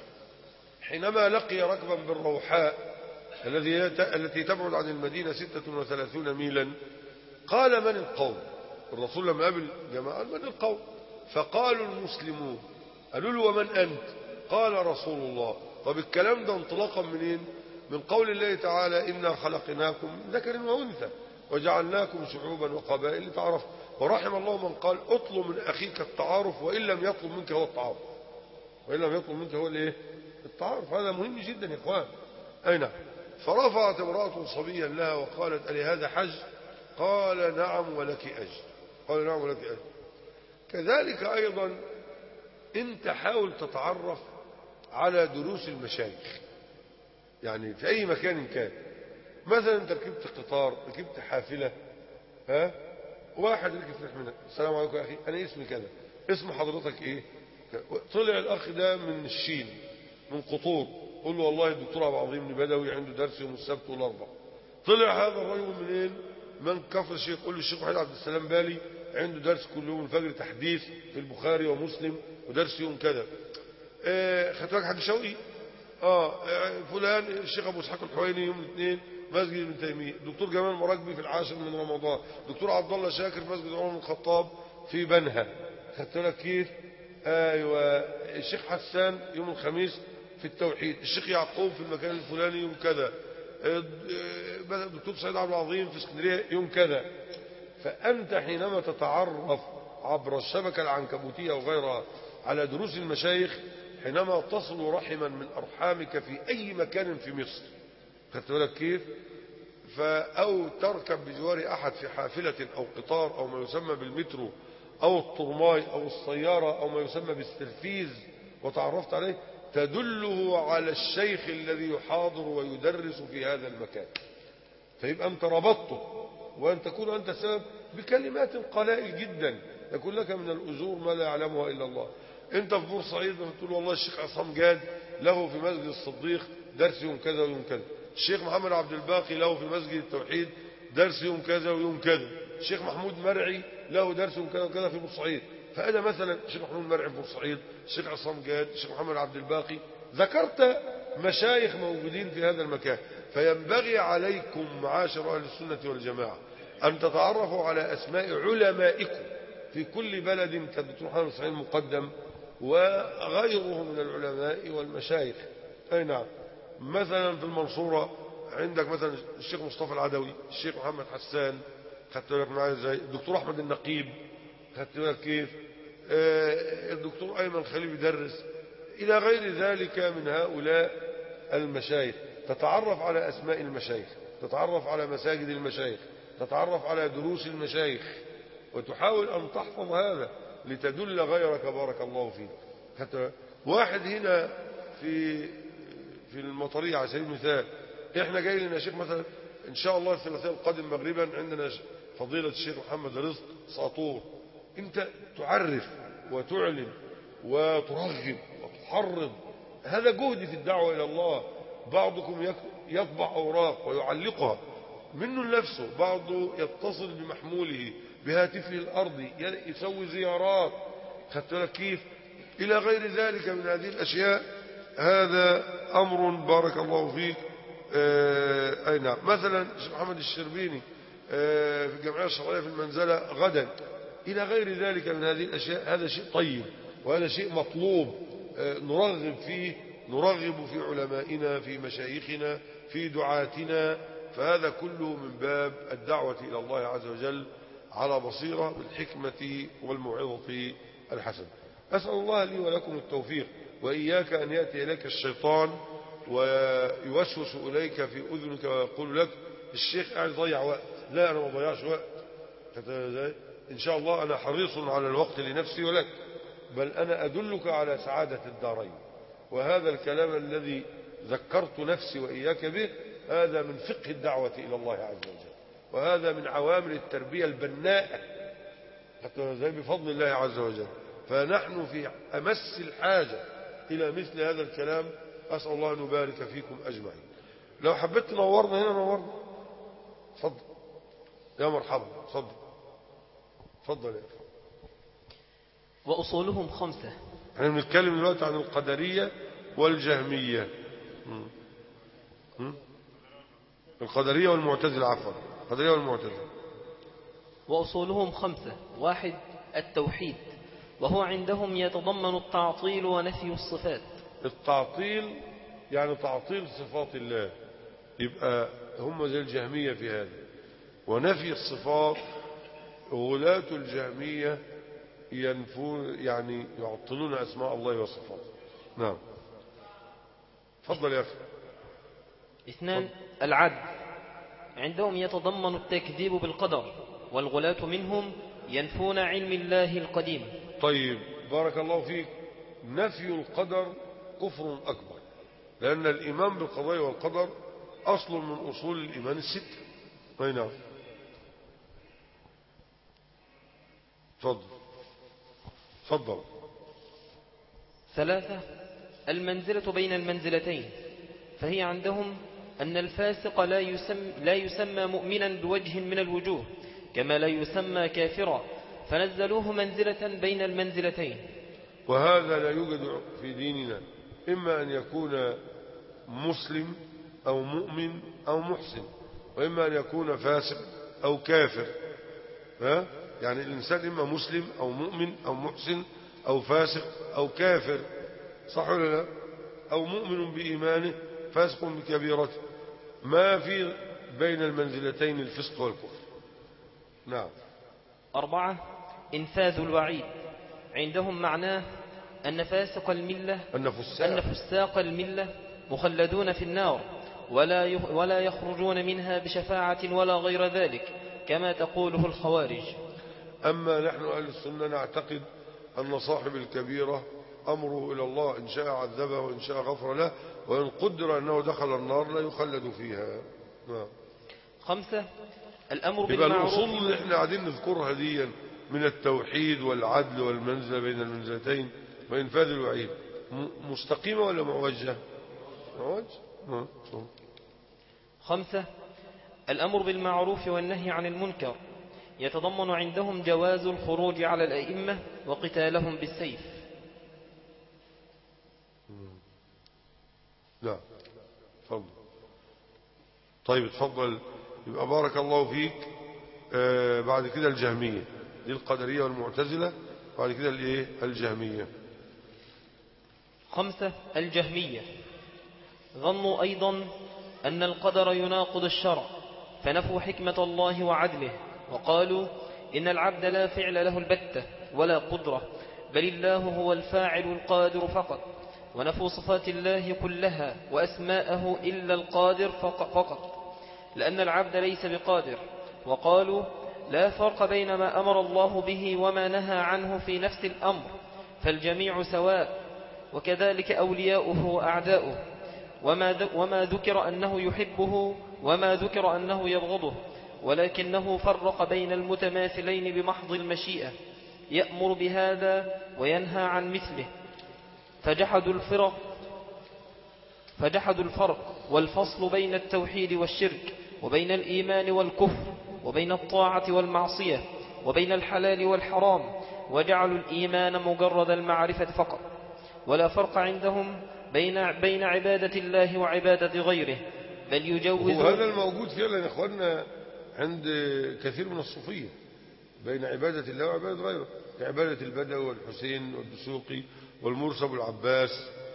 حينما لقي ركبا بالروحاء الذي التي تبعد عن المدينة ستة وثلاثون ميلا قال من القوم؟ الرسول لما قابل جماعة من القوم؟ فقالوا المسلمون. قالوا له ومن أنت؟ قال رسول الله. طب الكلام ده انطلاقا منين؟ من قول الله تعالى إنا خلقناكم من ذكر وأنثى وجعلناكم شعوبا وقبائل لتعارفوا. ورحم الله من قال اطلب من أخيك التعارف وإن لم يطلب منك هو التعارف، وإن لم يطلب منك هو الايه؟ التعارف. هذا مهم جدا يا إخوان. أي نعم. فرفعت امرأة صبيا لها وقالت ألي هذا حج؟ قال نعم ولك أجر. قال نعم ولك أجر. كذلك أيضا أنت حاول تتعرف على دروس المشايخ، يعني في أي مكان كان. مثلا أنت ركبت قطار، ركبت حافلة، ها واحد ركب في رحمنا، السلام عليكم يا أخي أنا اسمي كذا، اسم حضرتك إيه؟ طلع الأخ ده من الشين من قطور، قل له والله الدكتور أبو عظيم بدوي عنده درس يوم السبت والأربع. طلع هذا الرجل منين؟ من كفر الشيخ، قل له الشيخ وحيد عبد السلام بالي عنده درس كل يوم الفجر تحديث في البخاري ومسلم ودرس يوم كذا. اه خدت بالك حاج شوقي؟ اه فلان الشيخ ابو اسحاق الحويني يوم الاثنين مسجد ابن تيميه، دكتور جمال المراكبي في العاشر من رمضان، دكتور عبد الله شاكر مسجد عمر بن الخطاب في بنها. خدت بالك كيف؟ ايوه الشيخ حسان يوم الخميس في التوحيد، الشيخ يعقوب في المكان الفلاني يوم كذا، الدكتور سعيد عبد العظيم في اسكندريه يوم كذا. فأنت حينما تتعرف عبر الشبكة العنكبوتية وغيرها على دروس المشايخ، حينما تصل رحما من أرحامك في أي مكان في مصر، خدت بالك كيف؟ أو تركب بجوار أحد في حافلة أو قطار أو ما يسمى بالمترو أو الطرماي أو السيارة أو ما يسمى بالسرفيز وتعرفت عليه، تدله على الشيخ الذي يحاضر ويدرس في هذا المكان، فيبقى أنت ربطته، وأن تكون أنت السبب بكلمات قلائل جدا يكون لك من الأجور ما لا يعلمها إلا الله. أنت في بورسعيد بتقول والله الشيخ عصام جاد له في مسجد الصديق درس يوم كذا ويوم كذا، الشيخ محمد عبد الباقي له في مسجد التوحيد درس يوم كذا ويوم كذا، الشيخ محمود مرعي له درس يوم كذا وكذا في بورسعيد. فأنا مثلا الشيخ محمود مرعي في بورسعيد، الشيخ عصام جاد، الشيخ محمد عبد الباقي، ذكرت مشايخ موجودين في هذا المكان. فينبغي عليكم معاشر أهل السنة والجماعة أن تتعرفوا على أسماء علمائكم في كل بلد كالدكتور محمد اسماعيل المقدم وغيره من العلماء والمشايخ. أي نعم. مثلا في المنصورة عندك مثلا الشيخ مصطفى العدوي، الشيخ محمد حسان، خدت بالك معايا ازاي؟ الدكتور أحمد النقيب، خدت بالك كيف؟ آه الدكتور أيمن خليل يدرس، إلى غير ذلك من هؤلاء المشايخ. تتعرف على أسماء المشايخ، تتعرف على مساجد المشايخ، تتعرف على دروس المشايخ، وتحاول أن تحفظ هذا لتدل غيرك بارك الله فيك. حتى واحد هنا في في المطرية على سبيل المثال، احنا جاي لنا شيخ مثلا ان شاء الله الثلاثاء القادم مغربا عندنا فضيلة الشيخ محمد رزق ساطور. انت تعرف وتعلم وترغب وتحرض، هذا جهد في الدعوة الى الله، بعضكم يطبع أوراق ويعلقها منه لنفسه، بعضه يتصل بمحموله بهاتفه الأرضي يسوي زيارات، خدت بالك كيف، إلى غير ذلك من هذه الأشياء. هذا أمر بارك الله فيك. آه أي نعم. مثلا الشيخ محمد الشربيني آه في الجمعية الشرعية في المنزلة غدا، إلى غير ذلك من هذه الأشياء. هذا شيء طيب وهذا شيء مطلوب، آه نرغب فيه، نرغب في علمائنا، في مشايخنا، في دعاتنا. فهذا كله من باب الدعوة إلى الله عز وجل على بصيرة بالحكمة والموعظة الحسنة. أسأل الله لي ولكم التوفيق، وإياك أن يأتي إليك الشيطان ويوسوس إليك في أذنك ويقول لك الشيخ قاعد يضيع وقت. لا، أنا ما بضيعش وقت. إن شاء الله أنا حريص على الوقت لنفسي ولك، بل أنا أدلك على سعادة الدارين. وهذا الكلام الذي ذكرت نفسي وإياك به هذا من فقه الدعوة إلى الله عز وجل، وهذا من عوامل التربية البناءة بفضل الله عز وجل. فنحن في أمس الحاجة إلى مثل هذا الكلام. أسأل الله أن يبارك فيكم أجمعين. لو حبيت تنورنا هنا نورنا، تفضل يا مرحبا، تفضل تفضل يا أخي. وأصولهم خمسة. احنا بنتكلم دلوقتي عن القدرية والجهمية. م. م. القدرية والمعتزلة، عفوا القدرية والمعتزلة. وأصولهم خمسة. واحد، التوحيد، وهو عندهم يتضمن التعطيل ونفي الصفات. التعطيل يعني تعطيل صفات الله، يبقى هم زي الجهمية في هذا. ونفي الصفات، غلاة الجهمية ينفون يعني يعطلون أسماء الله وصفاته. نعم، تفضل يا أخي. اثنان، العدل، عندهم يتضمن التكذيب بالقدر، والغلاة منهم ينفون علم الله القديم. طيب بارك الله فيك. نفي القدر كفر أكبر، لأن الإيمان بالقضاء والقدر أصل من أصول الإيمان الستة. أي نعم، تفضل تفضل. ثلاثة، المنزلة بين المنزلتين، فهي عندهم أن الفاسق لا يسمى, لا يسمى مؤمنا بوجه من الوجوه، كما لا يسمى كافرا، فنزلوه منزلة بين المنزلتين. وهذا لا يوجد في ديننا، إما أن يكون مسلم أو مؤمن أو محسن، وإما أن يكون فاسق أو كافر. ها؟ يعني الإنسان إما مسلم أو مؤمن أو محسن أو فاسق أو كافر، صح ولا لا؟ أو مؤمن بإيمانه فاسق بكبيرته. ما في بين المنزلتين الفسق والكفر. نعم. أربعة، إنفاذ الوعيد، عندهم معناه أن فاسق الملة أن فساق, أن فساق الملة مخلدون في النار ولا ولا يخرجون منها بشفاعة ولا غير ذلك، كما تقوله الخوارج. أما نحن أهل السنة نعتقد أن صاحب الكبيرة أمره إلى الله، إن شاء عذبه وإن شاء غفر له، وإن قدر أنه دخل النار لا يخلد فيها. نعم. خمسة، الأمر بالمعروف. يبقى الأصول اللي احنا قاعدين نذكرها دي من التوحيد والعدل والمنزلة بين المنزلتين وإنفاذ الوعيد مستقيمة ولا معوجة؟ معوجة. خمسة، الأمر بالمعروف والنهي عن المنكر، يتضمن عندهم جواز الخروج على الأئمة وقتالهم بالسيف. لا تفضل. طيب تفضل. يبقى بارك الله فيك. آه بعد كده الجهمية، دي القدرية والمعتزلة، بعد كده الايه الجهمية. خمسة، الجهمية ظنوا أيضا أن القدر يناقض الشرع، فنفوا حكمة الله وعدله، وقالوا إن العبد لا فعل له البتة ولا قدرة، بل الله هو الفاعل القادر فقط، ونفوا صفات الله كلها وأسماءه إلا القادر فقط، لأن العبد ليس بقادر. وقالوا لا فرق بين ما أمر الله به وما نهى عنه في نفس الأمر، فالجميع سواء، وكذلك أولياؤه وأعداؤه، وما, وما ذكر أنه يحبه وما ذكر أنه يبغضه، ولكنه فرق بين المتماثلين بمحض المشيئة، يأمر بهذا وينهى عن مثله، فجحدوا الفرق فجحدوا الفرق والفصل بين التوحيد والشرك، وبين الإيمان والكفر، وبين الطاعة والمعصية، وبين الحلال والحرام، وجعلوا الإيمان مجرد المعرفة فقط، ولا فرق عندهم بين بين عبادة الله وعبادة غيره، بل يجوز. وهذا الموجود فعلا يا إخواننا عند كثير من الصوفية، بين عبادة الله وعبادة غيره، كعبادة البدوي والحسين والدسوقي والمرسي والعباس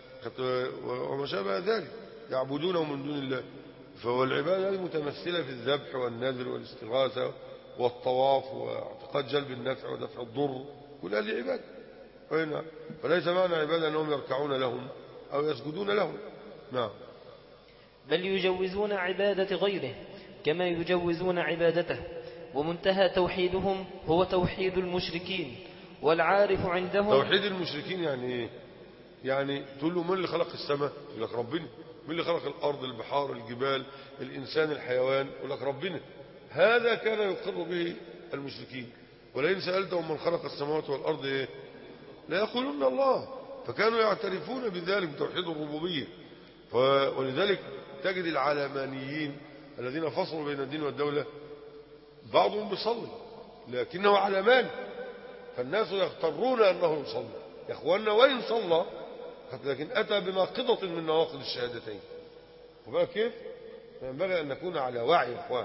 وما شابه ذلك، يعبدونه من دون الله. فالعبادة هذه متمثلة في الذبح والنذر والاستغاثة والطواف واعتقاد جلب النفع ودفع الضر، كل هذه عبادة. فليس معنى عبادة أنهم يركعون لهم أو يسجدون لهم. نعم. بل يجوزون عبادة غيره كما يجوزون عبادته، ومنتهى توحيدهم هو توحيد المشركين. والعارف عندهم توحيد المشركين يعني ايه؟ يعني تقول له من اللي خلق السماء؟ يقول لك ربنا. من اللي خلق الأرض، البحار، الجبال، الإنسان، الحيوان؟ يقول لك ربنا. هذا كان يقر به المشركين. ولئن سألتهم من خلق السماوات والأرض ايه؟ لا يقولون الله. فكانوا يعترفون بذلك بتوحيد الربوبية. ولذلك تجد العلمانيين الذين فصلوا بين الدين والدولة بعضهم بيصلي لكنه علمان، فالناس يغترون أنه يصلي. يا أخوانا وإن صلى لكن أتى بناقضة من نواقض الشهادتين. وبقى كيف؟ ينبغي أن نكون على وعي يا أخوان.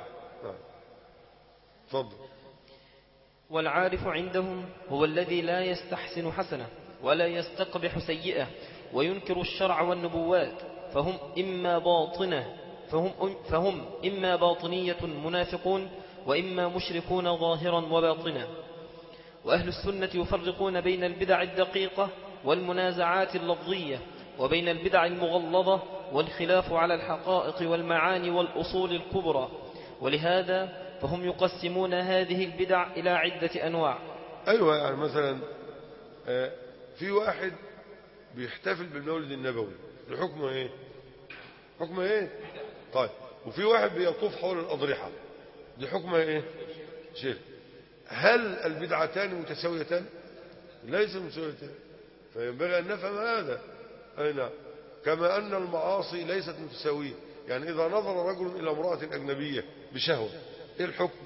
تفضل. والعارف عندهم هو الذي لا يستحسن حسنة ولا يستقبح سيئة وينكر الشرع والنبوات، فهم إما باطنة فهم, فهم إما باطنية منافقون، وإما مشركون ظاهرا وباطنا. وأهل السنة يفرقون بين البدع الدقيقة والمنازعات اللفظية، وبين البدع المغلظة والخلاف على الحقائق والمعاني والأصول الكبرى. ولهذا فهم يقسمون هذه البدع إلى عدة أنواع. أيوة، يعني مثلا في واحد بيحتفل بالمولد النبوي، لحكمه ايه؟ حكمه ايه؟ طيب. وفي واحد بيطوف حول الأضرحة، دي حكمه ايه؟ شرك. هل البدعتان متساويتان؟ ليس متساويتان. فينبغي أن نفهم هذا. أي نعم. كما أن المعاصي ليست متساوية. يعني إذا نظر رجل إلى امرأة أجنبية بشهوة، إيه الحكم؟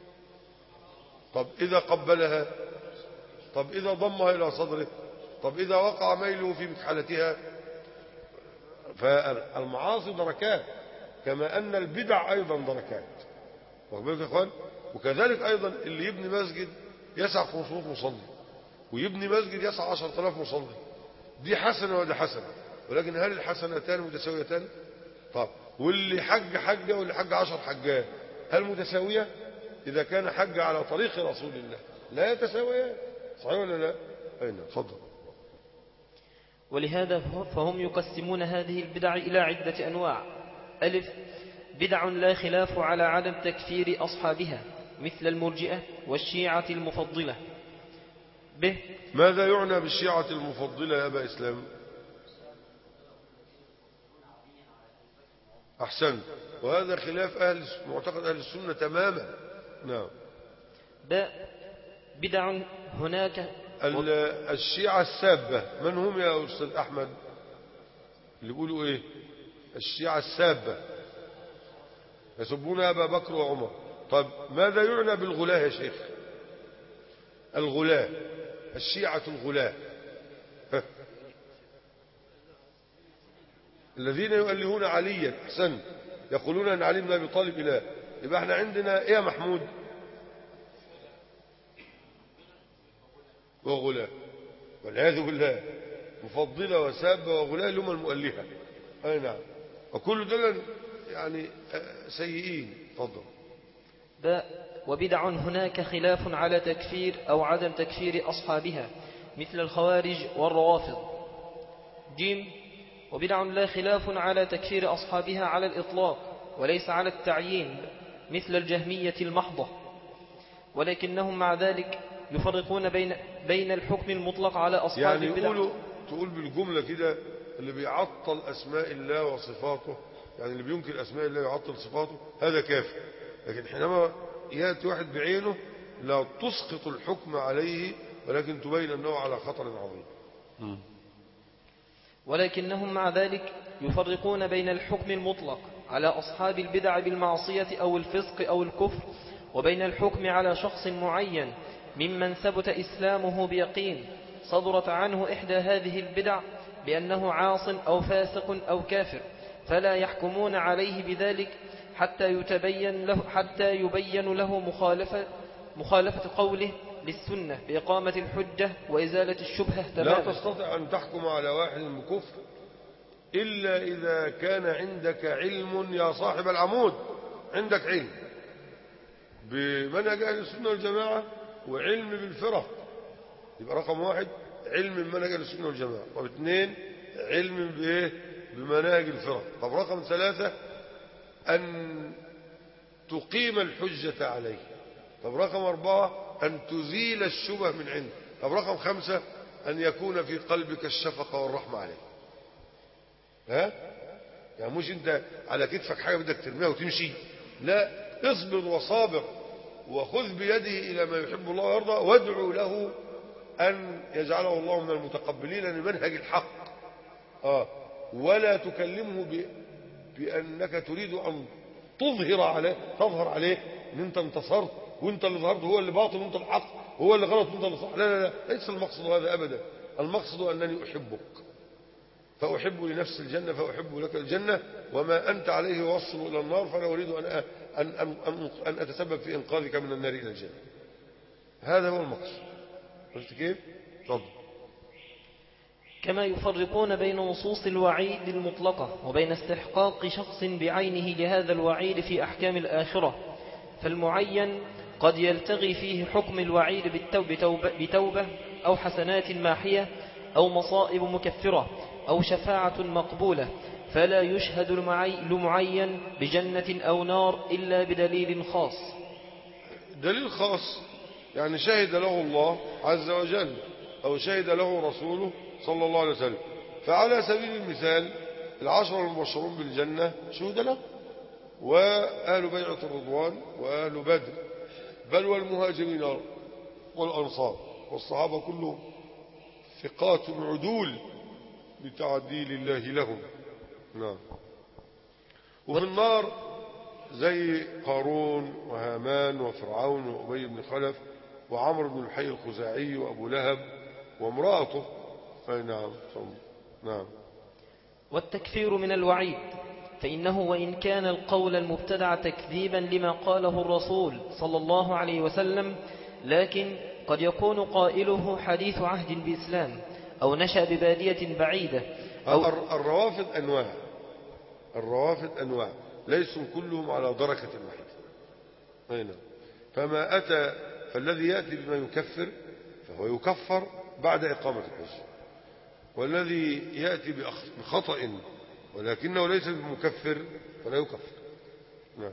طب إذا قبلها؟ طب إذا ضمها إلى صدره؟ طب إذا وقع ميله في مكحلتها؟ فالمعاصي دركات، كما أن البدع أيضا دركات. واخد بالك يا إخوان؟ وكذلك أيضا اللي يبني مسجد يسع خمسمائة مصلي، ويبني مسجد يسع عشرة آلاف مصلي، دي حسنة ودي حسنة، ولكن هل الحسنتان متساويتان؟ طب واللي حج حجة واللي حج عشر حجات هل متساوية؟ إذا كان حج على طريق رسول الله لا يتساويان. صحيح ولا لا؟ أين؟ تفضل. ولهذا فهم يقسمون هذه البدع إلى عدة أنواع. ألف: بدع لا خلاف على عدم تكفير أصحابها، مثل المرجئة والشيعة المفضلة. ب: ماذا يعنى بالشيعة المفضلة يا أبا إسلام؟ أحسن. وهذا خلاف أهل معتقد أهل السنة تماما. نعم. ب: بدع هناك الشيعة السابة من هم يا أستاذ أحمد؟ اللي يقولوا إيه؟ الشيعة السابة يسبون أبا بكر وعمر. طب ماذا يعنى بالغلاة يا شيخ؟ الغلاة، الشيعة الغلاة الذين يؤلهون عليا. أحسن. يقولون أن علي بن أبي طالب إله. يبقى احنا عندنا إيه يا محمود؟ وغلاة، والعياذ بالله، مفضلة وسابة وغلاة اللي هم المؤلهة. أي نعم. وكل دول يعني سيئين. تفضل. ب: وبدع هناك خلاف على تكفير أو عدم تكفير أصحابها، مثل الخوارج والروافض. ج: وبدع لا خلاف على تكفير أصحابها على الإطلاق وليس على التعيين، مثل الجهمية المحضة، ولكنهم مع ذلك يفرقون بين بين الحكم المطلق على أصحاب يعني البدع. يقولوا تقول بالجملة كده اللي بيعطل أسماء الله وصفاته، يعني اللي بينكر أسماء الله ويعطل صفاته هذا كافر. لكن حينما يأتي واحد بعينه لا تسقط الحكم عليه، ولكن تبين أنه على خطر عظيم. ولكنهم مع ذلك يفرقون بين الحكم المطلق على أصحاب البدع بالمعصية أو الفسق أو الكفر، وبين الحكم على شخص معين ممن ثبت إسلامه بيقين صدرت عنه إحدى هذه البدع بأنه عاص أو فاسق أو كافر، فلا يحكمون عليه بذلك حتى يتبين له حتى يبين له مخالفة مخالفة قوله للسنة بإقامة الحجة وإزالة الشبهة تماما. لا تستطيع أن تحكم على واحد بكفر إلا إذا كان عندك علم يا صاحب العمود، عندك علم بمنهج أهل السنة والجماعة وعلم بالفرق، يبقى رقم واحد علم بمنهج أهل السنة والجماعة، طب اثنين علم بإيه؟ بمناهج الفرق، طب رقم ثلاثة أن تقيم الحجة عليه، طب رقم أربعة أن تزيل الشبه من عنده، طب رقم خمسة أن يكون في قلبك الشفقة والرحمة عليه. ها؟ يعني مش أنت على كتفك حاجة بدك ترميها وتمشي، لا، اصبر وصابر وخذ بيده إلى ما يحب الله ويرضى، وادعو له أن يجعله الله من المتقبلين لمنهج الحق. آه ولا تكلمه ب... بأنك تريد أن تظهر عليه تظهر عليه أن أنت انتصرت وأنت اللي ظهرت، هو اللي باطل وأنت الحق، هو اللي غلط وأنت اللي صح. لا لا لا، ليس المقصد هذا أبدا. المقصد أنني أحبك فأحب لنفس الجنة فأحب لك الجنة، وما أنت عليه وصل إلى النار، فأنا أريد أن, أن, أن, أن, أن أتسبب في إنقاذك من النار إلى الجنة. هذا هو المقصد. قلت كيف؟ تفضل. كما يفرقون بين نصوص الوعيد المطلقة وبين استحقاق شخص بعينه لهذا الوعيد في أحكام الآخرة، فالمعين قد يلتغي فيه حكم الوعيد بالتوبة بتوبة أو حسنات ماحية أو مصائب مكفرة أو شفاعة مقبولة، فلا يشهد لمعين بجنة أو نار إلا بدليل خاص. دليل خاص يعني شهد له الله عز وجل أو شهد له رسوله صلى الله عليه وسلم. فعلى سبيل المثال العشرة المبشرون بالجنة شهد له، وأهل بيعة الرضوان وأهل بدر، بل والمهاجرين والأنصار والصحابة كلهم ثقات عدول بتعديل الله لهم. نعم. وفي النار زي قارون وهامان وفرعون وأبي بن خلف وعمرو بن الحي الخزاعي وأبو لهب وامرأته. أي نعم. نعم. والتكفير من الوعيد، فإنه وإن كان القول المبتدع تكذيبا لما قاله الرسول صلى الله عليه وسلم، لكن قد يكون قائله حديث عهد بإسلام أو نشأ ببادية بعيدة أو الروافض أنواع الروافض أنواع ليسوا كلهم على دركة واحدة. هنا فما أتى فالذي يأتي بما يكفر فهو يكفر بعد إقامة الحج، والذي يأتي بخطأ ولكنه ليس بمكفر فلا يكفر. نعم.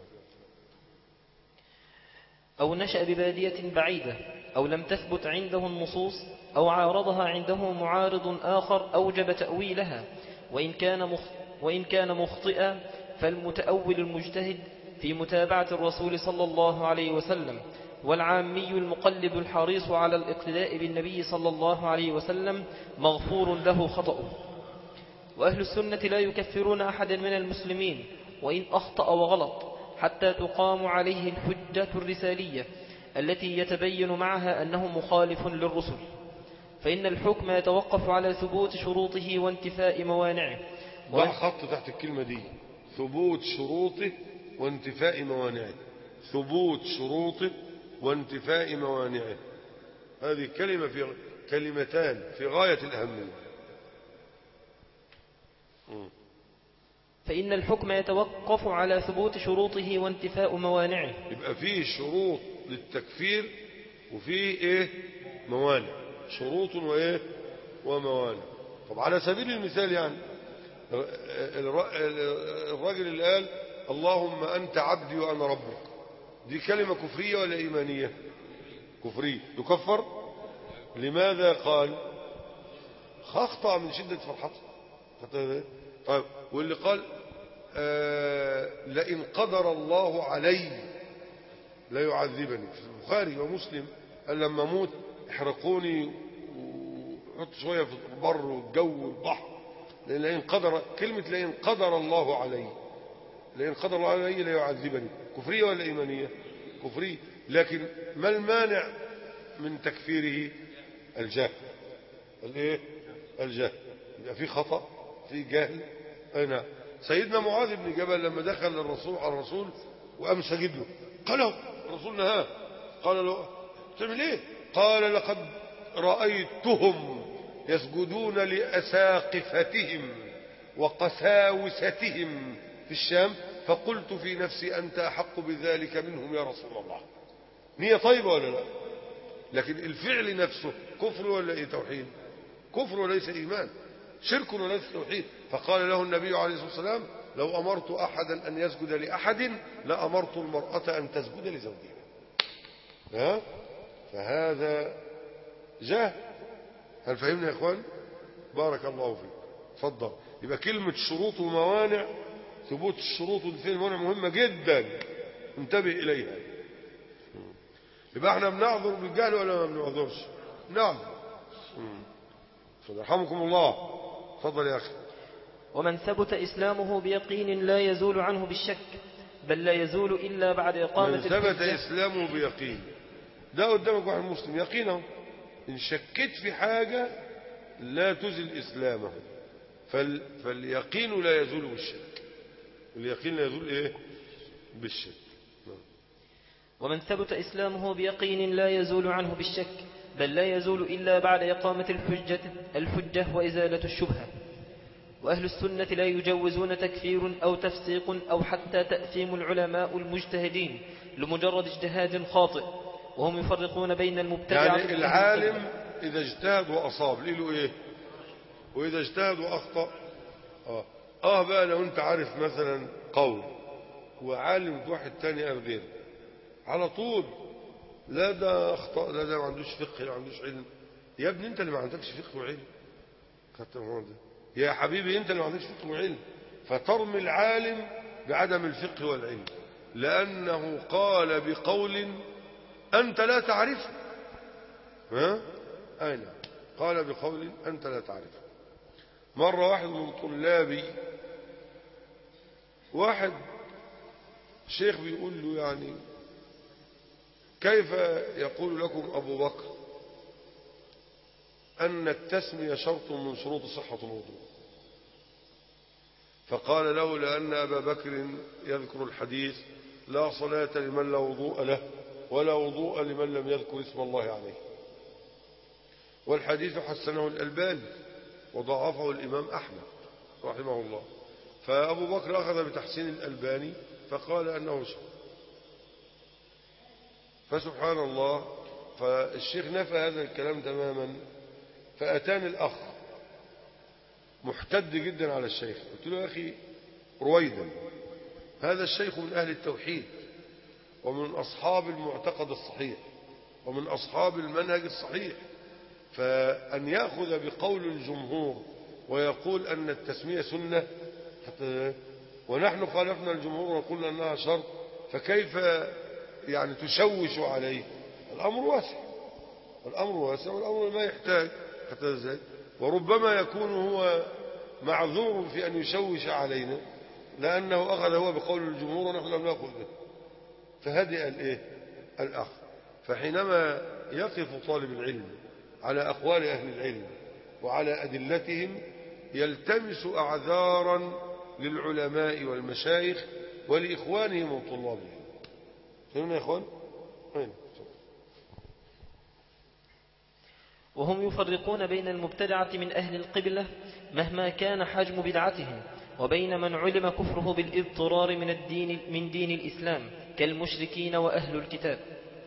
أو نشأ ببادية بعيدة أو لم تثبت عنده النصوص أو عارضها عنده معارض آخر أوجب تأويلها، وإن كان مخ... وإن كان مخطئا فالمتأول المجتهد في متابعة الرسول صلى الله عليه وسلم، والعامي المقلب الحريص على الاقتداء بالنبي صلى الله عليه وسلم مغفور له خطأه. وأهل السنة لا يكفرون أحدا من المسلمين وإن أخطأ وغلط حتى تقام عليه الحجة الرسالية التي يتبين معها أنه مخالف للرسل، فإن الحكم يتوقف على ثبوت شروطه وانتفاء موانعه. ضع خط تحت الكلمة دي، ثبوت شروطه وانتفاء موانعه. ثبوت شروطه وانتفاء موانعه، هذه كلمة في كلمتان في غاية الأهمية. فإن الحكم يتوقف على ثبوت شروطه وانتفاء موانعه. يبقى فيه شروط للتكفير وفيه ايه؟ موانع. شروط وايه؟ وموانع. طب على سبيل المثال يعني الراجل اللي قال اللهم أنت عبدي وأنا ربك، دي كلمة كفرية ولا إيمانية؟ كفرية. يكفر؟ لماذا قال؟ أخطأ من شدة فرحته. طيب واللي قال آه لئن قدر الله علي لا يعذبني، في البخاري ومسلم قال لما اموت احرقوني وحط شوية في البر والجو والبحر لئن قدر، كلمة لئن قدر الله علي، لئن قدر الله علي لا يعذبني، كفرية ولا إيمانية؟ كفرية. لكن ما المانع من تكفيره؟ الجهل. الايه؟ الجهل. يبقى في خطأ، في جهل. أين سيدنا معاذ بن جبل لما دخل الرسول على الرسول وقام سجد له، قال الرسول نهاه، قال له تعمل ايه؟ قال لقد رأيتهم يسجدون لأساقفتهم وقساوستهم في الشام، فقلت في نفسي أنت أحق بذلك منهم يا رسول الله. نية طيبة ولا لا؟ لكن الفعل نفسه كفر ولا ايه؟ توحيد. كفر وليس إيمان، شرك وليس توحيد. فقال له النبي عليه الصلاة والسلام لو أمرت أحدا أن يسجد لأحد لأمرت المرأة أن تسجد لزوجها. ها؟ فهذا جهل. هل فهمنا يا إخوان؟ بارك الله فيك. تفضل. يبقى كلمة شروط وموانع، ثبوت الشروط ودفع الموانع مهمة جدا، انتبه إليها. يبقى احنا بنعذر بالجهل ولا ما بنعذرش؟ نعذر. يرحمكم الله. تفضل يا أخي. ومن ثبت إسلامه بيقين لا يزول عنه بالشك، بل لا يزول إلا بعد إقامة من ثبت إسلامه بيقين، ده قدامك واحد مسلم يقينه، إن شكيت في حاجة لا تزل إسلامه، فال... فاليقين لا يزول بالشك. اليقين لا يزول إيه؟ بالشك. ومن ثبت إسلامه بيقين لا يزول عنه بالشك، بل لا يزول إلا بعد إقامة الحجة, الحجة وإزالة الشبهة. وأهل السنة لا يجوزون تكفير أو تفسيق أو حتى تأثيم العلماء المجتهدين لمجرد اجتهاد خاطئ، وهم يفرقون بين المبتدعة. يعني العالم إذا اجتهد وأصاب له إيه؟ وإذا اجتهد وأخطأ آه. آه بقى لو أنت عارف مثلا قول وعالم واحد تاني قال غير، على طول لا ده أخطأ، لا ده ما عندوش فقه، ما عندوش علم. يا ابني أنت اللي ما عندكش فقه وعلم. يا حبيبي أنت اللي ما عندكش فقه وعلم. فترمي العالم بعدم الفقه والعلم لأنه قال بقول أنت لا تعرفه. ها؟ أين قال بقول أنت لا تعرفه. مرة واحد من طلابي، واحد شيخ بيقول له يعني كيف يقول لكم أبو بكر أن التسمية شرط من شروط صحة الوضوء؟ فقال له لأن أبا بكر يذكر الحديث لا صلاة لمن لا وضوء له ولا وضوء لمن لم يذكر اسم الله عليه، والحديث حسنه الألباني وضعفه الإمام أحمد رحمه الله. فأبو بكر أخذ بتحسين الألباني فقال أنه شرط. فسبحان الله، فالشيخ نفى هذا الكلام تماما. فأتاني الأخ محتد جدا على الشيخ، قلت له يا أخي رويدا، هذا الشيخ من أهل التوحيد ومن أصحاب المعتقد الصحيح ومن أصحاب المنهج الصحيح، فأن يأخذ بقول الجمهور ويقول أن التسمية سنة حتى ونحن خالفنا الجمهور وقلنا أنها شرط، فكيف يعني تشوش عليه؟ الأمر واسع، الأمر واسع والأمر ما يحتاج حتى ذلك. وربما يكون هو معذور في أن يشوش علينا لأنه أخذ هو بقول الجمهور ونحن لم نأخذ به. فهدئ الإيه؟ الأخ. فحينما يقف طالب العلم على أقوال أهل العلم وعلى أدلتهم يلتمس أعذارا للعلماء والمشايخ ولإخوانهم وطلابهم. فهمنا يا إخوان؟ هين. وهم يفرقون بين المبتدعة من أهل القبلة مهما كان حجم بدعتهم، وبين من علم كفره بالاضطرار من الدين من دين الإسلام كالمشركين وأهل الكتاب،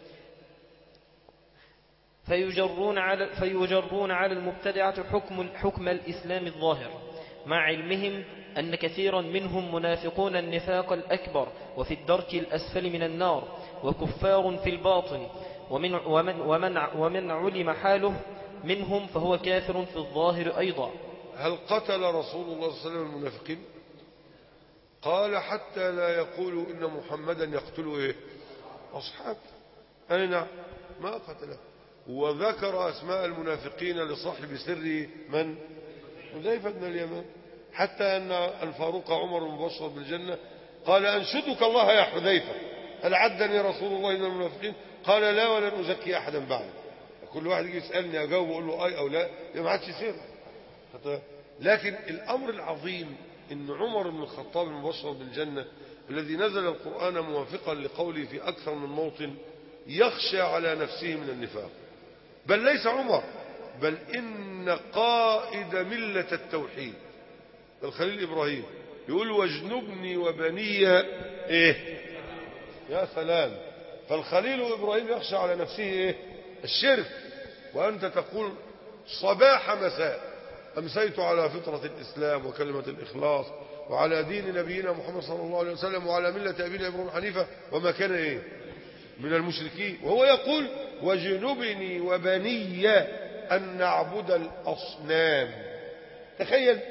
فيجرون على فيجرون على المبتدعة حكم حكم الإسلام الظاهر، مع علمهم أن كثيرا منهم منافقون النفاق الأكبر وفي الدرك الأسفل من النار وكفار في الباطن، ومن, ومن, ومن, ومن علم حاله منهم فهو كافر في الظاهر أيضا. هل قتل رسول الله صلى الله عليه وسلم المنافقين؟ قال حتى لا يقولوا إن محمدا يقتل إيه؟ أصحاب. أي نعم، ما قتله. وذكر أسماء المنافقين لصاحب سر من؟ حذيفة بن اليمان. حتى أن الفاروق عمر المبشر بالجنة قال أنشدك الله يا حذيفة هل عدني رسول الله من المنافقين؟ قال لا ولن أزكي أحدا بعد. كل واحد يجي يسألني أجاوب وأقول له أي أو لا ما عادش يصير. لكن الأمر العظيم إن عمر بن الخطاب المبشر بالجنة الذي نزل القرآن موافقا لقوله في أكثر من موطن يخشى على نفسه من النفاق، بل ليس عمر بل إن قائد ملة التوحيد الخليل إبراهيم يقول واجنبني وبني إيه يا سلام. فالخليل إبراهيم يخشى على نفسه إيه الشرك، وأنت تقول صباح مساء أمسيت على فطرة الإسلام وكلمة الإخلاص وعلى دين نبينا محمد صلى الله عليه وسلم وعلى ملة أبينا إبراهيم حنيفة وما كان إيه من المشركين، وهو يقول وجنبني وبني أن نعبد الأصنام. تخيل.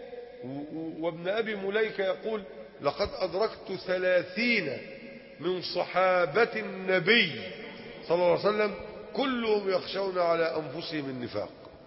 وابن أبي مليكة يقول لقد أدركت ثلاثين من صحابة النبي صلى الله عليه وسلم كلهم يخشون على أنفسهم النفاق،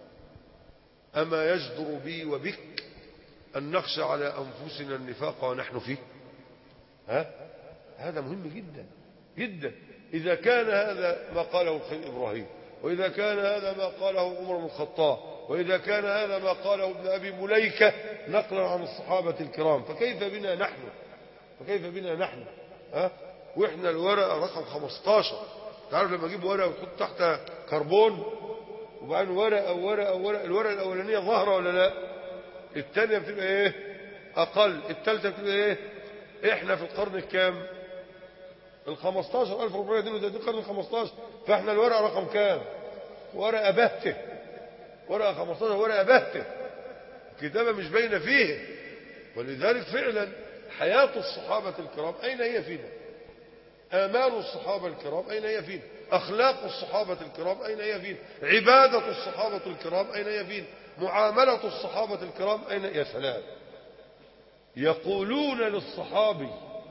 أما يجدر بي وبك أن نخشى على أنفسنا النفاق ونحن فيه؟ ها؟ هذا مهم جدا جدا. إذا كان هذا ما قاله الخليل إبراهيم، وإذا كان هذا ما قاله عمر بن الخطاب، وإذا كان هذا ما قاله ابن أبي مليكة نقلا عن الصحابة الكرام، فكيف بنا نحن فكيف بنا نحن ها؟ وإحنا الورقة رقم خمستاشر. تعرف لما أجيب ورقة وتحط تحتها كربون وبعدين ورقة ورقة ورقة، الورقة الأولانية ظاهرة ولا لا؟ الثانية بتبقى إيه أقل، الثالثة بتبقى إيه. إحنا في القرن الكام؟ الخمستاشر ألف وأربعمائة واثنين وثلاثين القرن الخمستاشر. فإحنا الورقة رقم كام؟ ورقة بهته، ورقة خمستاشر ورقة بهته، كتابة مش باينة فيه. ولذلك فعلا حياة الصحابة الكرام أين هي فينا؟ آمال الصحابة الكرام أين هي فينا؟ أخلاق الصحابة الكرام أين هي فينا؟ عبادة الصحابة الكرام أين هي فينا؟ معاملة الصحابة الكرام أين؟ يا سلام. يقولون للصحابي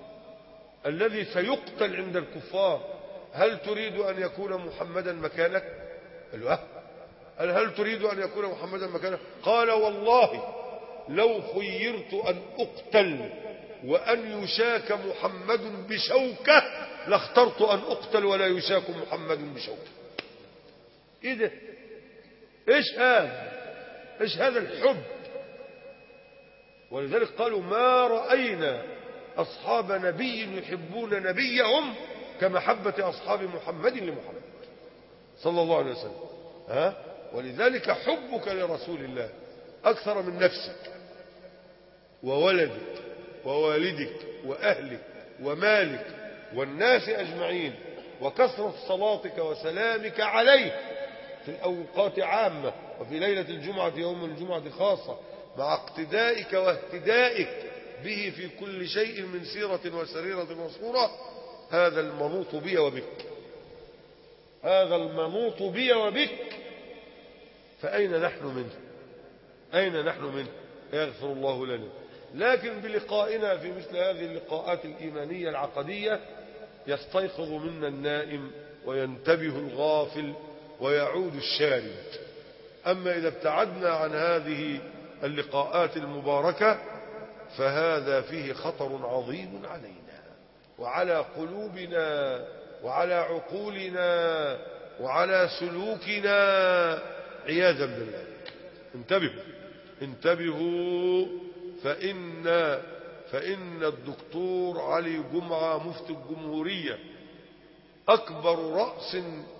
الذي سيقتل عند الكفار هل تريد أن يكون محمدا مكانك؟ قال له قال هل تريد أن يكون محمدا مكانك؟ قال والله لو خيرت أن أقتل وأن يشاك محمد بشوكة لاخترت أن أقتل ولا يشاك محمد بشوكة. إيه ده؟ إيش هذا؟ إيش هذا الحب؟ ولذلك قالوا ما رأينا أصحاب نبي يحبون نبيهم كمحبة أصحاب محمد لمحمد صلى الله عليه وسلم. ها؟ ولذلك حبك لرسول الله أكثر من نفسك وولدك ووالدك وأهلك ومالك والناس أجمعين، وكثرة صلاتك وسلامك عليه في الأوقات عامة وفي ليلة الجمعة يوم الجمعة خاصة، مع اقتدائك واهتدائك به في كل شيء من سيرة وسريرة وصورة. هذا المنوط بي وبك، هذا المنوط بي وبك. فأين نحن منه؟ أين نحن منه؟ يغفر الله لنا. لكن بلقائنا في مثل هذه اللقاءات الإيمانية العقدية يستيقظ منا النائم وينتبه الغافل ويعود الشارد. أما إذا ابتعدنا عن هذه اللقاءات المباركة فهذا فيه خطر عظيم علينا وعلى قلوبنا وعلى عقولنا وعلى سلوكنا عياذا بالله. انتبهوا انتبهوا فإن فإن الدكتور علي جمعة مفتي الجمهورية أكبر رأس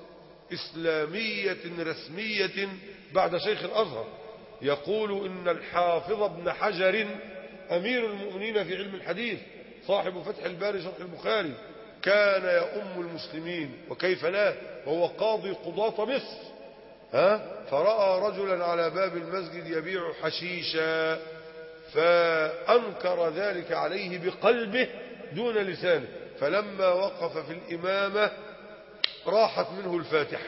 إسلامية رسمية بعد شيخ الأزهر يقول إن الحافظ ابن حجر أمير المؤمنين في علم الحديث صاحب فتح الباري شرح البخاري كان يؤم المسلمين وكيف لا، وهو قاضي قضاة مصر. ها؟ فرأى رجلا على باب المسجد يبيع حشيشا فأنكر ذلك عليه بقلبه دون لسانه، فلما وقف في الإمامة راحت منه الفاتحة،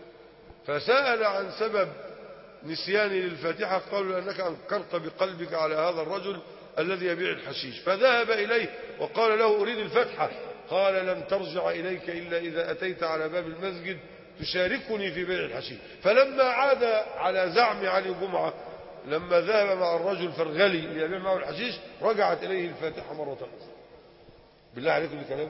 فسأل عن سبب نسيانه للفاتحة، قالوا لأنك أنكرت بقلبك على هذا الرجل الذي يبيع الحشيش. فذهب إليه وقال له أريد الفتحة، قال لن ترجع إليك إلا إذا أتيت على باب المسجد تشاركني في بيع الحشيش. فلما عاد على زعم علي جمعة لما ذهب مع الرجل فرغلي ليبيع معه الحشيش رجعت إليه الفاتحة مرة أخرى. بالله عليكم الكلام.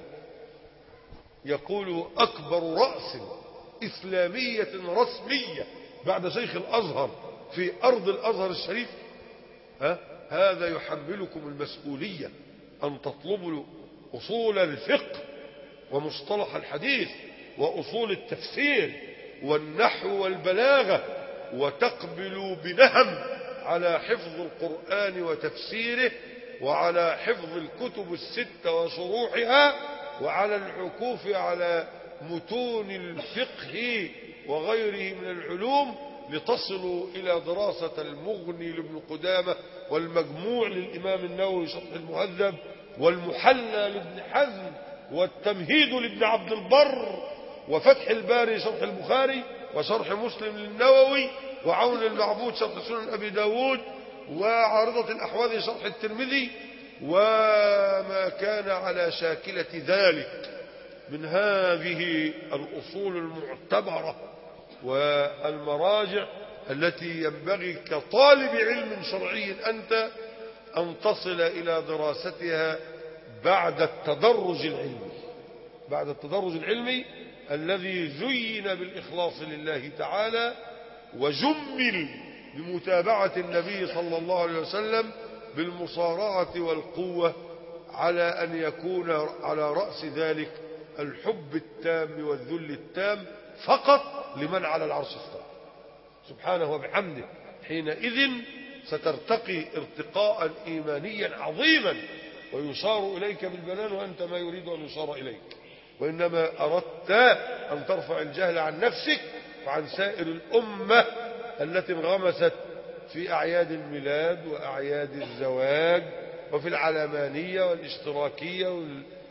يقول أكبر رأس إسلامية رسمية بعد شيخ الأزهر في أرض الأزهر الشريف، ها هذا يحملكم المسؤولية أن تطلبوا أصول الفقه ومصطلح الحديث وأصول التفسير والنحو والبلاغة، وتقبلوا بنهم على حفظ القرآن وتفسيره، وعلى حفظ الكتب الستة وشروحها، وعلى العكوف على متون الفقه وغيره من العلوم، لتصلوا إلى دراسة المغني لابن قدامة والمجموع للإمام النووي شرح المهذب والمحلى لابن حزم والتمهيد لابن عبد البر وفتح الباري شرح البخاري وشرح مسلم للنووي وعون المعبود شرح سنن أبي داود وعارضة الأحواذ شرح الترمذي، وما كان على شاكلة ذلك من هذه الأصول المعتبرة والمراجع التي ينبغي كطالب علم شرعي أنت أن تصل إلى دراستها بعد التدرج العلمي، بعد التدرج العلمي الذي زين بالإخلاص لله تعالى وجمل بمتابعة النبي صلى الله عليه وسلم بالمصارعة والقوة، على أن يكون على رأس ذلك الحب التام والذل التام فقط لمن على العرش استوى سبحانه وبحمده. حينئذ سترتقي ارتقاء إيمانيا عظيما، ويشار إليك بالبنان وأنت ما يريد أن يشار إليك، وإنما أردت أن ترفع الجهل عن نفسك وعن سائر الأمة التي انغمست في أعياد الميلاد وأعياد الزواج وفي العلمانية والاشتراكية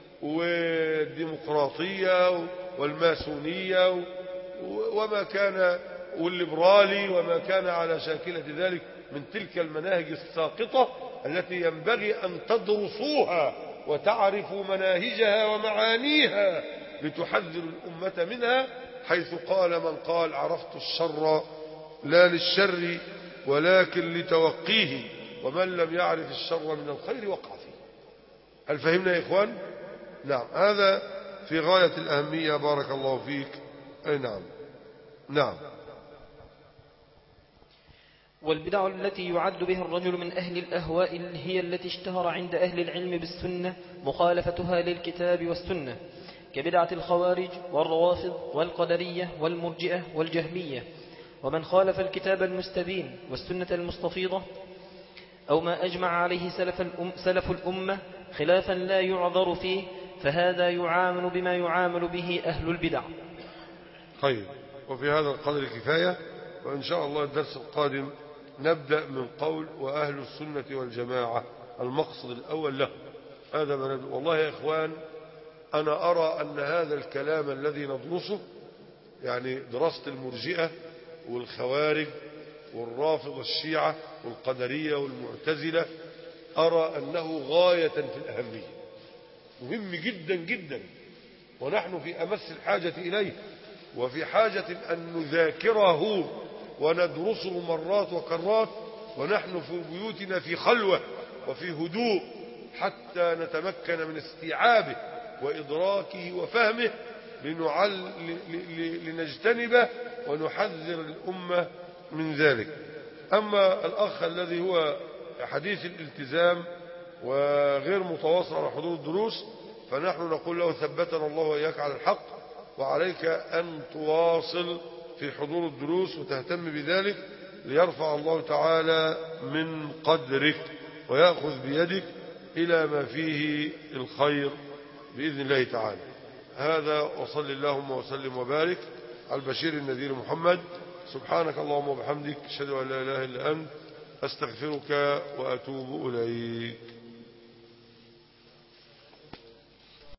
والديمقراطية والماسونية وما كان والليبرالي وما كان على شاكلة ذلك من تلك المناهج الساقطة التي ينبغي أن تدرسوها وتعرفوا مناهجها ومعانيها لتحذر الأمة منها، حيث قال من قال عرفت الشر لا للشر ولكن لتوقيه، ومن لم يعرف الشر من الخير وقع فيه. هل فهمنا يا إخوان؟ نعم، هذا في غاية الأهمية. بارك الله فيك. أي نعم نعم. والبدع التي يعد بها الرجل من أهل الأهواء هي التي اشتهر عند أهل العلم بالسنة مخالفتها للكتاب والسنة، كبدعة الخوارج والروافض والقدرية والمرجئة والجهمية، ومن خالف الكتاب المستبين والسنة المستفيضة أو ما أجمع عليه سلف, الأم سلف الأمة خلافا لا يعذر فيه، فهذا يعامل بما يعامل به أهل البدع. طيب، وفي هذا القدر كفاية، وإن شاء الله الدرس القادم نبدأ من قول وأهل السنة والجماعة المقصد الأول له. هذا ما ندعو. والله يا إخوان، أنا أرى أن هذا الكلام الذي ندرسه، يعني دراسة المرجئة والخوارج والرافض والشيعة والقدرية والمعتزلة، أرى أنه غاية في الأهمية، مهم جدا جدا، ونحن في أمس الحاجة إليه، وفي حاجة أن نذاكره وندرسه مرات وكرات ونحن في بيوتنا في خلوة وفي هدوء، حتى نتمكن من استيعابه وإدراكه وفهمه لنعل... لنجتنبه ونحذر الأمة من ذلك. أما الأخ الذي هو حديث الالتزام وغير متواصل على حضور الدروس، فنحن نقول له ثبتنا الله وإياك على الحق، وعليك أن تواصل في حضور الدروس وتهتم بذلك ليرفع الله تعالى من قدرك ويأخذ بيدك إلى ما فيه الخير بإذن الله تعالى. هذا، وصل اللهم وسلم وبارك على البشير النذير محمد. سبحانك اللهم وبحمدك، أشهد أن لا إله إلا أنت، أستغفرك وأتوب إليك.